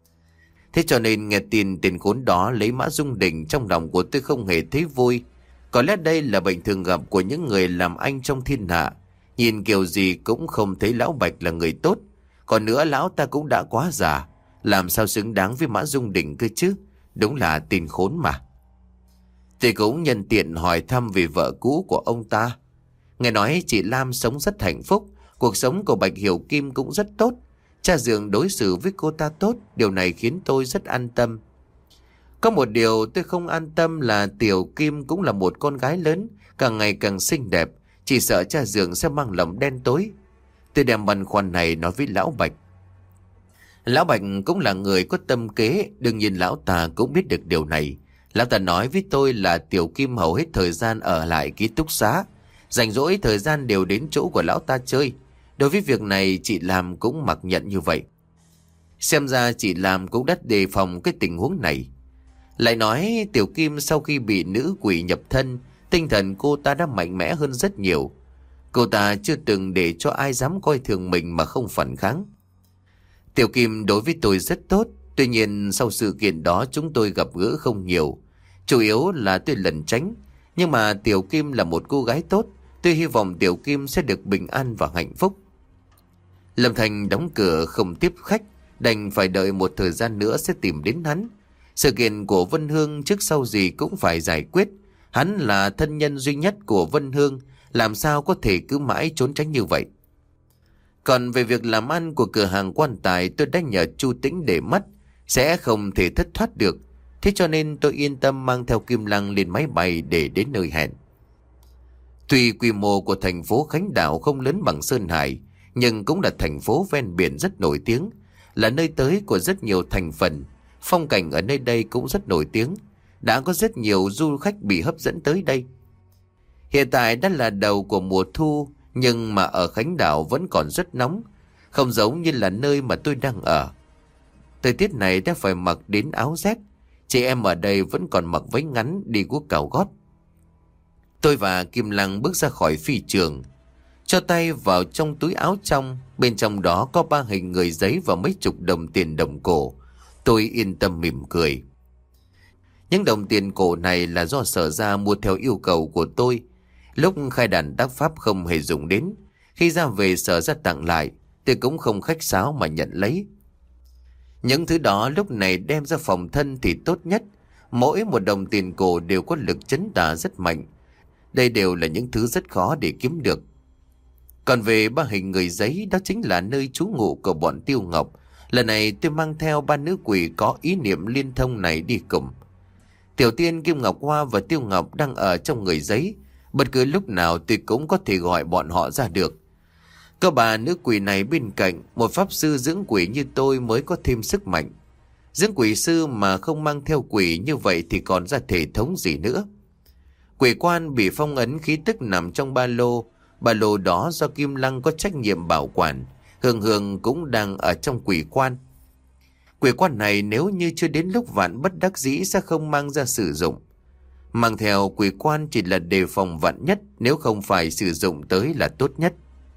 Thế cho nên nghe tin tên khốn đó lấy Mã Dung Đình, trong lòng của tôi không hề thấy vui. Có lẽ đây là bệnh thường gặp của những người làm anh trong thiên hạ. Nhìn kiểu gì cũng không thấy Lão Bạch là người tốt. Còn nữa lão ta cũng đã quá già. Làm sao xứng đáng với Mã Dung Đình cơ chứ? Đúng là tin khốn mà. Tôi cũng nhân tiện hỏi thăm về vợ cũ của ông ta. Nghe nói chị Lam sống rất hạnh phúc, cuộc sống của Bạch Hiểu Kim cũng rất tốt. Cha dượng đối xử với cô ta tốt, điều này khiến tôi rất an tâm. Có một điều tôi không an tâm là Tiểu Kim cũng là một con gái lớn, càng ngày càng xinh đẹp, chỉ sợ cha dượng sẽ mang lòng đen tối. Tôi đem băn khoăn này nói với Lão Bạch. Lão Bạch cũng là người có tâm kế, đương nhiên lão ta cũng biết được điều này. Lão ta nói với tôi là Tiểu Kim hầu hết thời gian ở lại ký túc xá, rảnh rỗi thời gian đều đến chỗ của lão ta chơi. Đối với việc này chị Lam cũng mặc nhận như vậy. Xem ra chị Lam cũng đã đề phòng cái tình huống này. Lại nói Tiểu Kim sau khi bị nữ quỷ nhập thân, tinh thần cô ta đã mạnh mẽ hơn rất nhiều. Cô ta chưa từng để cho ai dám coi thường mình mà không phản kháng. Tiểu Kim đối với tôi rất tốt. Tuy nhiên sau sự kiện đó chúng tôi gặp gỡ không nhiều. Chủ yếu là tôi lẩn tránh. Nhưng mà Tiểu Kim là một cô gái tốt. Tôi hy vọng Tiểu Kim sẽ được bình an và hạnh phúc. Lâm Thành đóng cửa không tiếp khách, đành phải đợi một thời gian nữa sẽ tìm đến hắn. Sự kiện của Vân Hương trước sau gì cũng phải giải quyết. Hắn là thân nhân duy nhất của Vân Hương, làm sao có thể cứ mãi trốn tránh như vậy. Còn về việc làm ăn của cửa hàng quan tài, tôi đã nhờ Chu Tĩnh để mắt, sẽ không thể thất thoát được. Thế cho nên tôi yên tâm mang theo Kim Lăng lên máy bay để đến nơi hẹn. Tuy quy mô của thành phố Khánh Đảo không lớn bằng Sơn Hải, nhưng cũng là thành phố ven biển rất nổi tiếng, là nơi tới của rất nhiều thành phần. Phong cảnh ở nơi đây cũng rất nổi tiếng, đã có rất nhiều du khách bị hấp dẫn tới đây. Hiện tại đã là đầu của mùa thu, nhưng mà ở Khánh Đảo vẫn còn rất nóng, không giống như là nơi mà tôi đang ở. Thời tiết này đã phải mặc đến áo rét, chị em ở đây vẫn còn mặc váy ngắn đi guốc cào gót. Tôi và Kim Lăng bước ra khỏi phi trường, cho tay vào trong túi áo trong, bên trong đó có ba hình người giấy và mấy chục đồng tiền đồng cổ. Tôi yên tâm mỉm cười. Những đồng tiền cổ này là do Sở Gia mua theo yêu cầu của tôi. Lúc khai đàn tác pháp không hề dùng đến, khi ra về Sở Gia tặng lại, tôi cũng không khách sáo mà nhận lấy. Những thứ đó lúc này đem ra phòng thân thì tốt nhất. Mỗi một đồng tiền cổ đều có lực trấn tà rất mạnh. Đây đều là những thứ rất khó để kiếm được. Còn về ba hình người giấy, đó chính là nơi trú ngụ của bọn Tiêu Ngọc. Lần này tôi mang theo ba nữ quỷ có ý niệm liên thông này đi cùng. Tiểu Tiên, Kim Ngọc Hoa và Tiêu Ngọc đang ở trong người giấy. Bất cứ lúc nào tôi cũng có thể gọi bọn họ ra được. Có bà nữ quỷ này bên cạnh, một pháp sư dưỡng quỷ như tôi mới có thêm sức mạnh. Dưỡng quỷ sư mà không mang theo quỷ như vậy thì còn ra thể thống gì nữa. Quỷ quan bị phong ấn khí tức nằm trong ba lô. Ba lô đó do Kim Lăng có trách nhiệm bảo quản. Hương Hương cũng đang ở trong quỷ quan. Quỷ quan này nếu như chưa đến lúc vạn bất đắc dĩ sẽ không mang ra sử dụng. Mang theo quỷ quan chỉ là đề phòng vạn nhất, nếu không phải sử dụng tới là tốt nhất.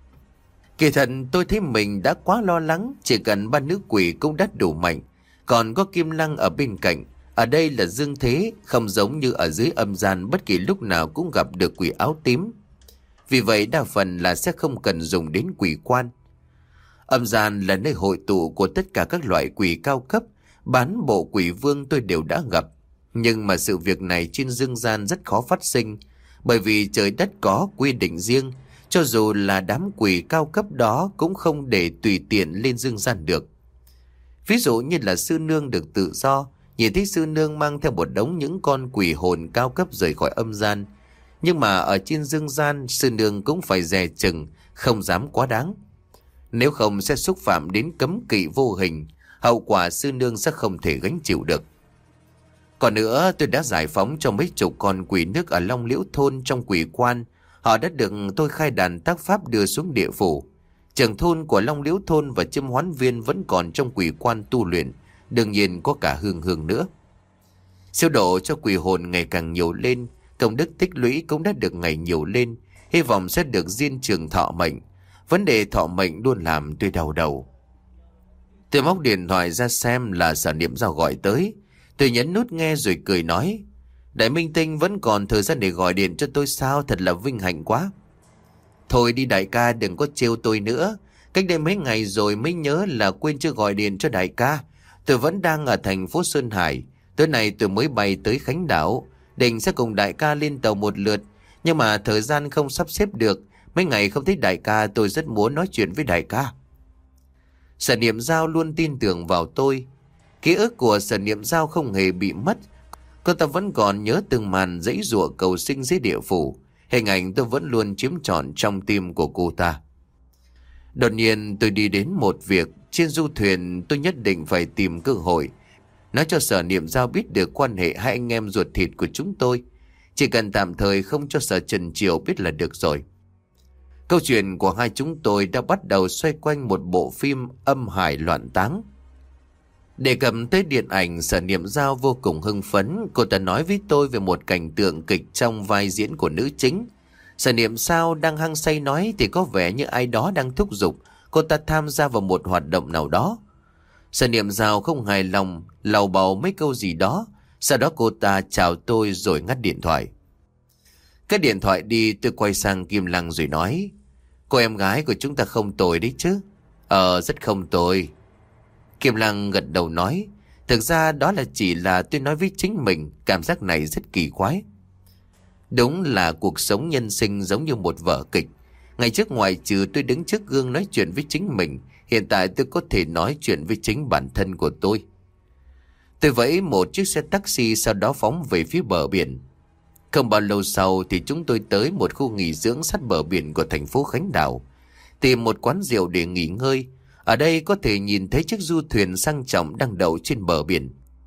Kỳ thật tôi thấy mình đã quá lo lắng, chỉ cần ba nữ quỷ cũng đã đủ mạnh. Còn có Kim Lăng ở bên cạnh, ở đây là dương thế, không giống như ở dưới âm gian bất kỳ lúc nào cũng gặp được quỷ áo tím. Vì vậy đa phần là sẽ không cần dùng đến quỷ quan. Âm gian là nơi hội tụ của tất cả các loại quỷ cao cấp, bán bộ quỷ vương tôi đều đã gặp. Nhưng mà sự việc này trên dương gian rất khó phát sinh, bởi vì trời đất có quy định riêng, cho dù là đám quỷ cao cấp đó cũng không để tùy tiện lên dương gian được. Ví dụ như là sư nương được tự do, nhìn thấy sư nương mang theo một đống những con quỷ hồn cao cấp rời khỏi âm gian. Nhưng mà ở trên dương gian, sư nương cũng phải dè chừng, không dám quá đáng. Nếu không sẽ xúc phạm đến cấm kỵ vô hình, hậu quả sư nương sẽ không thể gánh chịu được. Còn nữa, tôi đã giải phóng cho mấy chục con quỷ nước ở Long Liễu Thôn trong quỷ quan. Họ đã được tôi khai đàn tác pháp đưa xuống địa phủ. Trưởng thôn của Long Liễu Thôn và Chiêm Hoán Viên vẫn còn trong quỷ quan tu luyện. Đương nhiên có cả Hương Hương nữa. Siêu độ cho quỷ hồn ngày càng nhiều lên, công đức tích lũy cũng đã được ngày nhiều lên. Hy vọng sẽ được diên trường thọ mệnh. Vấn đề thọ mệnh luôn làm tôi đau đầu. Tôi móc điện thoại ra xem là Sở Niệm Giao gọi tới. Tôi nhấn nút nghe rồi cười nói: Đại Minh Tinh vẫn còn thời gian để gọi điện cho tôi sao? Thật là vinh hạnh quá. Thôi đi đại ca, đừng có trêu tôi nữa. Cách đây mấy ngày rồi mới nhớ là quên chưa gọi điện cho đại ca. Tôi vẫn đang ở thành phố Sơn Hải. Tối nay tôi mới bay tới Khánh Đảo, định sẽ cùng đại ca lên tàu một lượt. Nhưng mà thời gian không sắp xếp được. Mấy ngày không thấy đại ca, tôi rất muốn nói chuyện với đại ca. Sở Niệm Giao luôn tin tưởng vào tôi. Ký ức của Sở Niệm Giao không hề bị mất. Cô ta vẫn còn nhớ từng màn giãy giụa cầu sinh dưới địa phủ. Hình ảnh tôi vẫn luôn chiếm trọn trong tim của cô ta. Đột nhiên tôi đi đến một việc. Trên du thuyền tôi nhất định phải tìm cơ hội nói cho Sở Niệm Giao biết được quan hệ hai anh em ruột thịt của chúng tôi. Chỉ cần tạm thời không cho Sở Trần Triều biết là được rồi. Câu chuyện của hai chúng tôi đã bắt đầu xoay quanh một bộ phim âm hài loạn táng. Đề cập tới điện ảnh, Sở Niệm Giao vô cùng hưng phấn. Cô ta nói với tôi về một cảnh tượng kịch trong vai diễn của nữ chính. Sở Niệm Giao đang hăng say nói thì có vẻ như ai đó đang thúc giục cô ta tham gia vào một hoạt động nào đó. Sở Niệm Giao không hài lòng, lầu bầu mấy câu gì đó. Sau đó cô ta chào tôi rồi ngắt điện thoại. Cái điện thoại đi, tôi quay sang Kim Lăng rồi nói: Cô em gái của chúng ta không tồi đấy chứ? Ờ, rất không tồi. Kim Lăng gật đầu nói: Thực ra đó là chỉ là tôi nói với chính mình. Cảm giác này rất kỳ quái. Đúng là cuộc sống nhân sinh giống như một vở kịch. Ngày trước ngoại trừ tôi đứng trước gương nói chuyện với chính mình, hiện tại tôi có thể nói chuyện với chính bản thân của tôi. Tôi vẫy một chiếc xe taxi, sau đó phóng về phía bờ biển. Không bao lâu sau thì chúng tôi tới một khu nghỉ dưỡng sát bờ biển của thành phố Khánh Đảo, tìm một quán rượu để nghỉ ngơi. Ở đây có thể nhìn thấy chiếc du thuyền sang trọng đang đậu trên bờ biển.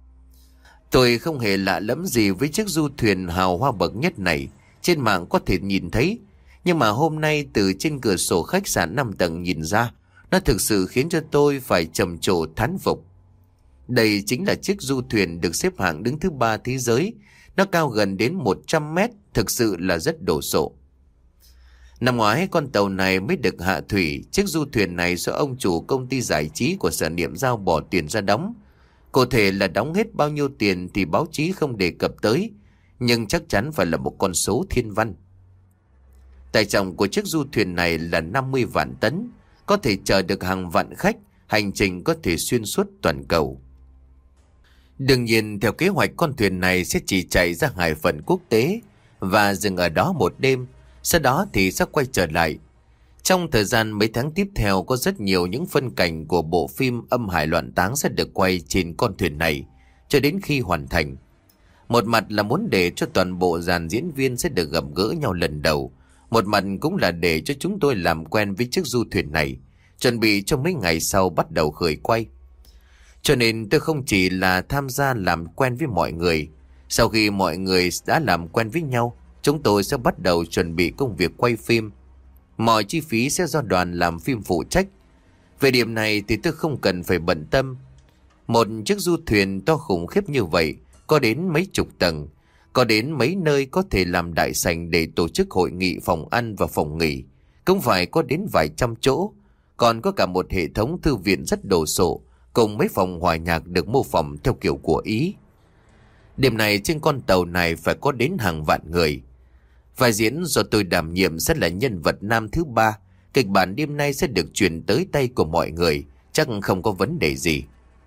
Tôi không hề lạ lẫm gì với chiếc du thuyền hào hoa bậc nhất này. Trên mạng có thể nhìn thấy, nhưng mà hôm nay từ trên cửa sổ khách sạn năm tầng nhìn ra, nó thực sự khiến cho tôi phải trầm trồ thán phục. Đây chính là chiếc du thuyền được xếp hạng đứng thứ ba thế giới. Nó cao gần đến một trăm mét, thực sự là rất đồ sộ. Năm ngoái con tàu này mới được hạ thủy. Chiếc du thuyền này do ông chủ công ty giải trí của Sở Niệm Giao bỏ tiền ra đóng. Cụ thể là đóng hết bao nhiêu tiền thì báo chí không đề cập tới, nhưng chắc chắn phải là một con số thiên văn. Tải trọng của chiếc du thuyền này là năm mươi vạn tấn, có thể chở được hàng vạn khách, hành trình có thể xuyên suốt toàn cầu. Đương nhiên theo kế hoạch con thuyền này sẽ chỉ chạy ra hải phận quốc tế và dừng ở đó một đêm, sau đó thì sẽ quay trở lại. Trong thời gian mấy tháng tiếp theo có rất nhiều những phân cảnh của bộ phim âm hài loạn táng sẽ được quay trên con thuyền này cho đến khi hoàn thành. Một mặt là muốn để cho toàn bộ dàn diễn viên sẽ được gặp gỡ nhau lần đầu, một mặt cũng là để cho chúng tôi làm quen với chiếc du thuyền này, chuẩn bị cho mấy ngày sau bắt đầu khởi quay. Cho nên tôi không chỉ là tham gia làm quen với mọi người. Sau khi mọi người đã làm quen với nhau, chúng tôi sẽ bắt đầu chuẩn bị công việc quay phim. Mọi chi phí sẽ do đoàn làm phim phụ trách. Về điểm này thì tôi không cần phải bận tâm. Một chiếc du thuyền to khủng khiếp như vậy, có đến mấy chục tầng, có đến mấy nơi có thể làm đại sảnh để tổ chức hội nghị, phòng ăn và phòng nghỉ, cũng phải có đến vài trăm chỗ. Còn có cả một hệ thống thư viện rất đồ sộ, cùng mấy phòng hòa nhạc được mô phỏng theo kiểu của Ý. Đêm này trên con tàu này phải có đến hàng vạn người. Vai diễn do tôi đảm nhiệm sẽ là nhân vật nam thứ ba. Kịch bản đêm nay sẽ được chuyển tới tay của mọi người, chắc không có vấn đề gì.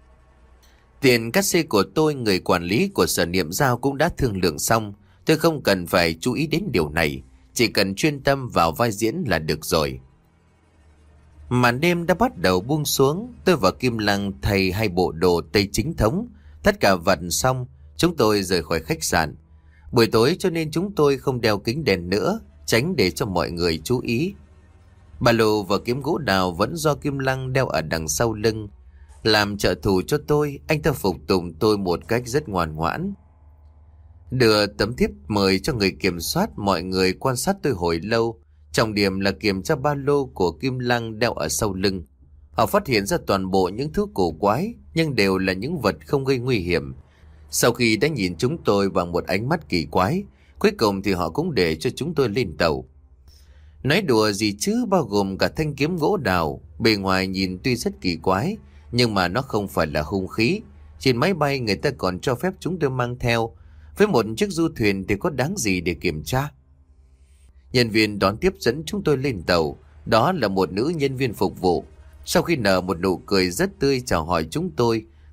Tiền cát xê của tôi, người quản lý của Sở Niệm Giao cũng đã thương lượng xong. Tôi không cần phải chú ý đến điều này, chỉ cần chuyên tâm vào vai diễn là được rồi. Màn đêm đã bắt đầu buông xuống. Tôi và Kim Lăng thay hai bộ đồ Tây chính thống, tất cả vặt xong, chúng tôi rời khỏi khách sạn. Buổi tối cho nên chúng tôi không đeo kính đèn nữa, tránh để cho mọi người chú ý. Ba lô và kiếm gỗ đào vẫn do Kim Lăng đeo ở đằng sau lưng. Làm trợ thủ cho tôi, anh ta phục tùng tôi một cách rất ngoan ngoãn. Đưa tấm thiếp mời cho người kiểm soát, mọi người quan sát tôi hồi lâu. Trọng điểm là kiểm tra ba lô của Kim Lăng đeo ở sau lưng. Họ phát hiện ra toàn bộ những thứ cổ quái, nhưng đều là những vật không gây nguy hiểm. Sau khi đã nhìn chúng tôi bằng một ánh mắt kỳ quái, cuối cùng thì họ cũng để cho chúng tôi lên tàu. Nói đùa gì chứ, bao gồm cả thanh kiếm gỗ đào. Bề ngoài nhìn tuy rất kỳ quái, nhưng mà nó không phải là hung khí. Trên máy bay người ta còn cho phép chúng tôi mang theo. Với một chiếc du thuyền thì có đáng gì để kiểm tra. Nhân viên đón tiếp dẫn chúng tôi lên tàu. Đó là một nữ nhân viên phục vụ. Sau khi nở một nụ cười rất tươi chào hỏi chúng tôi,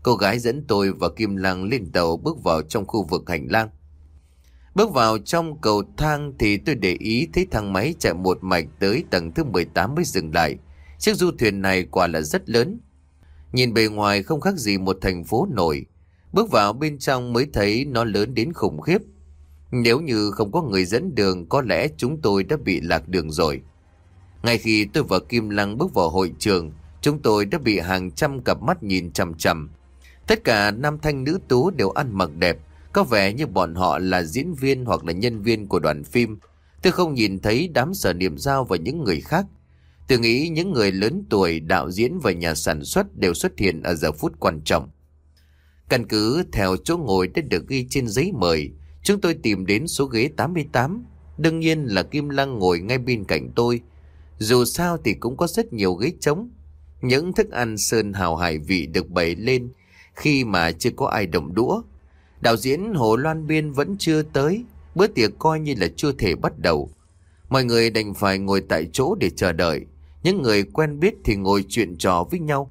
Cô gái dẫn tôi và Kim Lăng lên tàu bước vào trong khu vực hành lang. Bước vào trong cầu thang thì tôi để ý thấy thang máy chạy một mạch tới tầng thứ mười tám mới dừng lại. Chiếc du thuyền này quả là rất lớn. Nhìn bề ngoài không khác gì một thành phố nổi. Bước vào bên trong mới thấy nó lớn đến khủng khiếp. Nếu như không có người dẫn đường, có lẽ chúng tôi đã bị lạc đường rồi. Ngay khi tôi và Kim Lăng bước vào hội trường, chúng tôi đã bị hàng trăm cặp mắt nhìn chằm chằm. Tất cả nam thanh nữ tú đều ăn mặc đẹp, có vẻ như bọn họ là diễn viên hoặc là nhân viên của đoàn phim. Tôi không nhìn thấy đám Sở Niệm Dao và những người khác. Tôi nghĩ những người lớn tuổi, đạo diễn và nhà sản xuất đều xuất hiện ở giờ phút quan trọng. Căn cứ theo chỗ ngồi đã được ghi trên giấy mời, chúng tôi tìm đến số ghế tám mươi tám. Đương nhiên là Kim Lăng ngồi ngay bên cạnh tôi. Dù sao thì cũng có rất nhiều ghế trống. Những thức ăn sơn hào hải vị được bày lên khi mà chưa có ai động đũa. Đạo diễn Hồ Loan Biên vẫn chưa tới, bữa tiệc coi như là chưa thể bắt đầu. Mọi người đành phải ngồi tại chỗ để chờ đợi. Những người quen biết thì ngồi chuyện trò với nhau.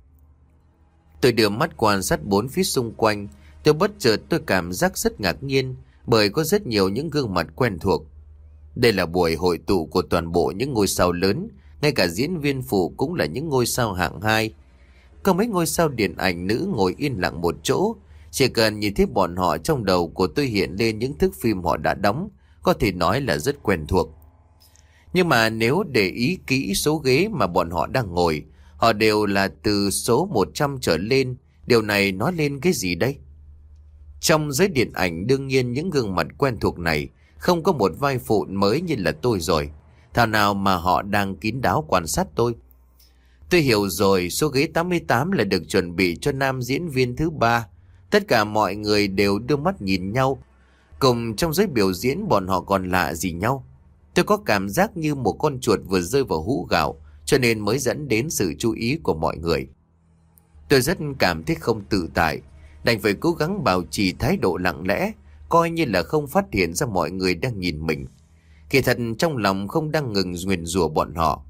Tôi đưa mắt quan sát bốn phía xung quanh. Tôi bất chợt tôi cảm giác rất ngạc nhiên, bởi có rất nhiều những gương mặt quen thuộc. Đây là buổi hội tụ của toàn bộ những ngôi sao lớn, ngay cả diễn viên phụ cũng là những ngôi sao hạng hai. Có mấy ngôi sao điện ảnh nữ ngồi yên lặng một chỗ. Chỉ cần nhìn thấy bọn họ, trong đầu của tôi hiện lên những thước phim họ đã đóng, có thể nói là rất quen thuộc. Nhưng mà nếu để ý kỹ số ghế mà bọn họ đang ngồi, họ đều là từ số một trăm trở lên. Điều này nói lên cái gì đây? Trong giới điện ảnh, đương nhiên những gương mặt quen thuộc này không có một vai phụ mới như là tôi rồi. Thảo nào mà họ đang kín đáo quan sát tôi. Tôi hiểu rồi, số ghế tám mươi tám là được chuẩn bị cho nam diễn viên thứ ba. Tất cả mọi người đều đưa mắt nhìn nhau. Cùng trong giới biểu diễn bọn họ còn lạ gì nhau. Tôi có cảm giác như một con chuột vừa rơi vào hũ gạo, cho nên mới dẫn đến sự chú ý của mọi người. Tôi rất cảm thấy không tự tại, đành phải cố gắng bảo trì thái độ lặng lẽ, coi như là không phát hiện ra mọi người đang nhìn mình. Kỳ thật trong lòng không đang ngừng nguyền rủa bọn họ.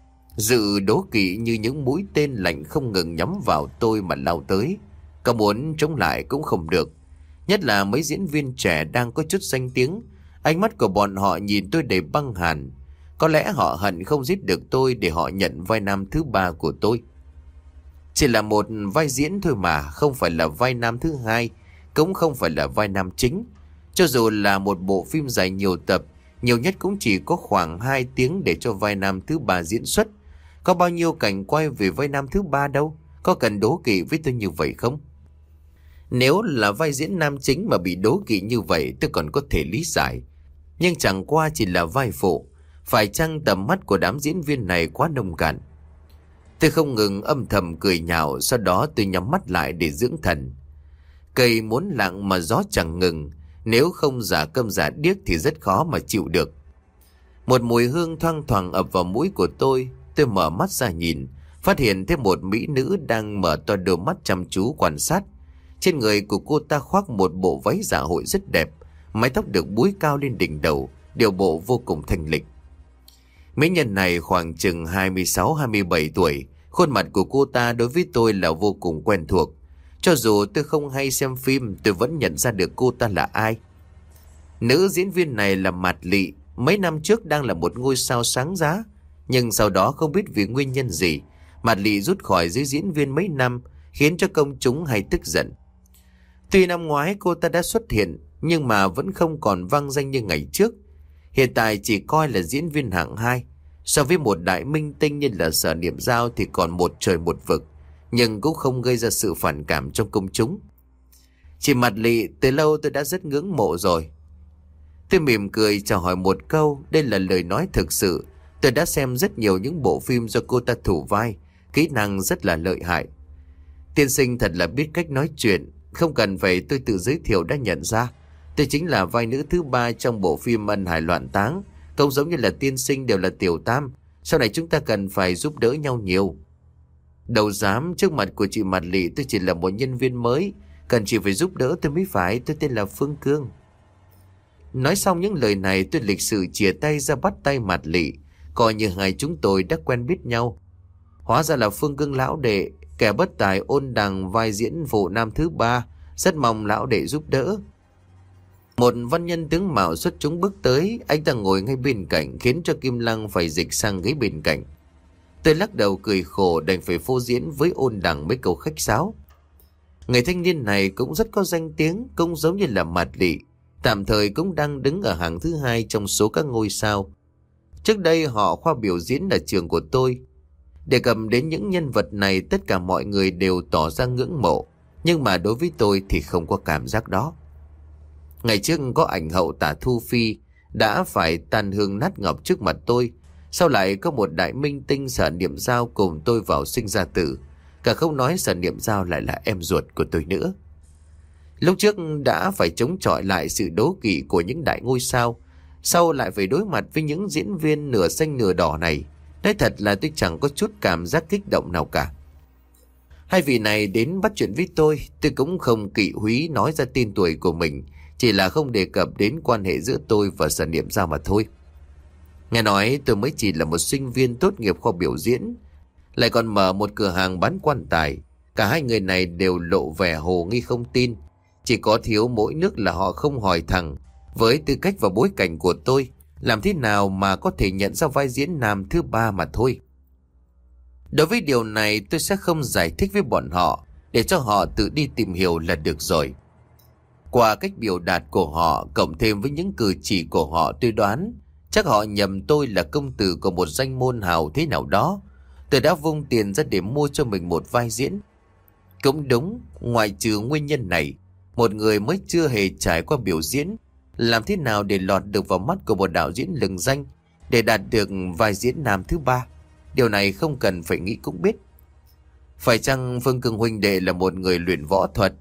Dự đố kỵ như những mũi tên lạnh không ngừng nhắm vào tôi mà lao tới. Có muốn chống lại cũng không được. Nhất là mấy diễn viên trẻ đang có chút danh tiếng. Ánh mắt của bọn họ nhìn tôi đầy băng hàn. Có lẽ họ hận không giết được tôi để họ nhận vai nam thứ ba của tôi. Chỉ là một vai diễn thôi mà, không phải là vai nam thứ hai, cũng không phải là vai nam chính. Cho dù là một bộ phim dài nhiều tập, nhiều nhất cũng chỉ có khoảng hai tiếng để cho vai nam thứ ba diễn xuất. Có bao nhiêu cảnh quay về vai nam thứ ba đâu, có cần đố kỵ với tôi như vậy không? Nếu là vai diễn nam chính mà bị đố kỵ như vậy tôi còn có thể lý giải. Nhưng chẳng qua chỉ là vai phụ. Phải chăng tầm mắt của đám diễn viên này quá nông cạn? Tôi không ngừng âm thầm cười nhạo. Sau đó tôi nhắm mắt lại để dưỡng thần. Cây muốn lặng mà gió chẳng ngừng. Nếu không giả câm giả điếc thì rất khó mà chịu được. Một mùi hương thoang thoảng ập vào mũi của tôi. Tôi mở mắt ra nhìn, phát hiện thêm một mỹ nữ đang mở to đôi mắt chăm chú quan sát. Trên người của cô ta khoác một bộ váy dạ hội rất đẹp, mái tóc được búi cao lên đỉnh đầu, điệu bộ vô cùng thanh lịch. Mỹ nhân này khoảng chừng hai mươi sáu hai mươi bảy tuổi, khuôn mặt của cô ta đối với tôi là vô cùng quen thuộc. Cho dù tôi không hay xem phim, tôi vẫn nhận ra được cô ta là ai. Nữ diễn viên này là Mạt Lị, mấy năm trước đang là một ngôi sao sáng giá. Nhưng sau đó không biết vì nguyên nhân gì, Mạt Lị rút khỏi giới diễn viên mấy năm, khiến cho công chúng hay tức giận. Tuy năm ngoái cô ta đã xuất hiện, nhưng mà vẫn không còn vang danh như ngày trước. Hiện tại chỉ coi là diễn viên hạng hai. So với một đại minh tinh như là Sở Niệm Dao thì còn một trời một vực, nhưng cũng không gây ra sự phản cảm trong công chúng. Chị Mạt Lị từ lâu tôi đã rất ngưỡng mộ rồi. Tôi mỉm cười chào hỏi một câu, đây là lời nói thực sự. Tôi đã xem rất nhiều những bộ phim do cô ta thủ vai, kỹ năng rất là lợi hại. Tiên sinh thật là biết cách nói chuyện, không cần phải tôi tự giới thiệu đã nhận ra. Tôi chính là vai nữ thứ ba trong bộ phim Ân Hải Loạn Táng. Không giống như là tiên sinh đều là tiểu tam. Sau này chúng ta cần phải giúp đỡ nhau nhiều. Đâu dám, trước mặt của chị Mạt Lị tôi chỉ là một nhân viên mới, cần chị phải giúp đỡ tôi mới phải. Tôi tên là Phương Cương. Nói xong những lời này, tôi lịch sự chìa tay ra bắt tay Mạt Lị, coi như hai chúng tôi đã quen biết nhau. Hóa ra là Phương Cương lão đệ, kẻ bất tài Ôn Đằng vai diễn phụ nam thứ ba, rất mong lão đệ giúp đỡ. Một văn nhân tướng mạo xuất chúng bước tới, anh ta ngồi ngay bên cạnh khiến cho Kim Lăng phải dịch sang ghế bên cạnh. Tôi lắc đầu cười khổ đành phải phô diễn với Ôn Đằng mấy câu khách sáo. Người thanh niên này cũng rất có danh tiếng, cũng giống như là Mạt Lị, tạm thời cũng đang đứng ở hàng thứ hai trong số các ngôi sao. Trước đây họ khoa biểu diễn ở trường của tôi. Đề cập đến những nhân vật này, tất cả mọi người đều tỏ ra ngưỡng mộ, nhưng mà đối với tôi thì không có cảm giác đó. Ngày trước có ảnh hậu Tả Thu Phi đã phải tàn hương nát ngọc trước mặt tôi. Sau lại có một đại minh tinh Sở Niệm Giao cùng tôi vào sinh ra tử. Cả không nói Sở Niệm Giao lại là em ruột của tôi nữa. Lúc trước đã phải chống chọi lại sự đố kỵ của những đại ngôi sao, sau lại phải đối mặt với những diễn viên nửa xanh nửa đỏ này. Nói thật là tôi chẳng có chút cảm giác kích động nào cả. Hai vị này đến bắt chuyện với tôi, tôi cũng không kỵ húy nói ra tên tuổi của mình, chỉ là không đề cập đến quan hệ giữa tôi và Sở Niệm Giao mà thôi. Nghe nói tôi mới chỉ là một sinh viên tốt nghiệp khoa biểu diễn, lại còn mở một cửa hàng bán quan tài. Cả hai người này đều lộ vẻ hồ nghi không tin, chỉ có thiếu mỗi nước là họ không hỏi thẳng với tư cách và bối cảnh của tôi, làm thế nào mà có thể nhận ra vai diễn nam thứ ba mà thôi. Đối với điều này tôi sẽ không giải thích với bọn họ, để cho họ tự đi tìm hiểu là được rồi. Qua cách biểu đạt của họ cộng thêm với những cử chỉ của họ, tôi đoán chắc họ nhầm tôi là công tử của một danh môn hào thế nào đó. Tôi đã vung tiền ra để mua cho mình một vai diễn. Cũng đúng, ngoại trừ nguyên nhân này, một người mới chưa hề trải qua biểu diễn, làm thế nào để lọt được vào mắt của một đạo diễn lừng danh, để đạt được vai diễn nam thứ ba? Điều này không cần phải nghĩ cũng biết. Phải chăng Phương Cường huynh đệ là một người luyện võ thuật?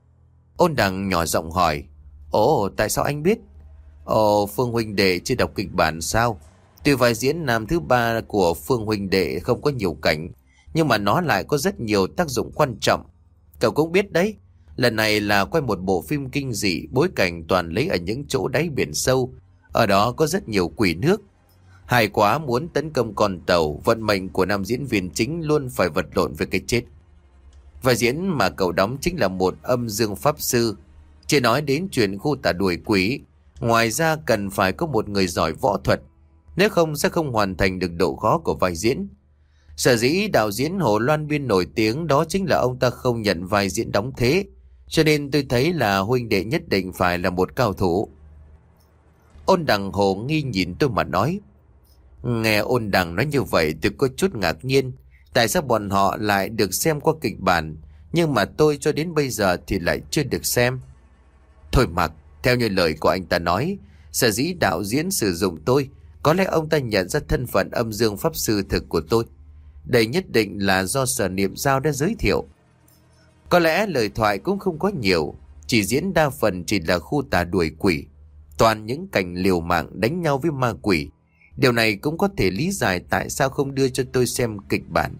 Ôn Đằng nhỏ giọng hỏi. Ồ, tại sao anh biết? Ồ, Phương huynh đệ chưa đọc kịch bản sao? Tuy vai diễn nam thứ ba của Phương huynh đệ không có nhiều cảnh, nhưng mà nó lại có rất nhiều tác dụng quan trọng. Cậu cũng biết đấy, lần này là quay một bộ phim kinh dị, bối cảnh toàn lấy ở những chỗ đáy biển sâu. Ở đó có rất nhiều quỷ nước. Hài quá muốn tấn công con tàu, vận mệnh của nam diễn viên chính luôn phải vật lộn với cái chết. Vai diễn mà cậu đóng chính là một âm dương pháp sư. Chỉ nói đến chuyện khu tà đuổi quỷ, ngoài ra cần phải có một người giỏi võ thuật, nếu không sẽ không hoàn thành được độ khó của vai diễn. Sở dĩ đạo diễn Hồ Loan Biên nổi tiếng đó chính là ông ta không nhận vai diễn đóng thế, cho nên tôi thấy là huynh đệ nhất định phải là một cao thủ. Ôn Đằng hồ nghi nhìn tôi mà nói. Nghe Ôn Đằng nói như vậy tôi có chút ngạc nhiên. Tại sao bọn họ lại được xem qua kịch bản, nhưng mà tôi cho đến bây giờ thì lại chưa được xem? Thôi mặc, theo như lời của anh ta nói, sở dĩ đạo diễn sử dụng tôi, có lẽ ông ta nhận ra thân phận âm dương pháp sư thực của tôi. Đây nhất định là do Sở Niệm Giao đã giới thiệu. Có lẽ lời thoại cũng không có nhiều, chỉ diễn đa phần chỉ là khu tà đuổi quỷ, toàn những cảnh liều mạng đánh nhau với ma quỷ. Điều này cũng có thể lý giải tại sao không đưa cho tôi xem kịch bản.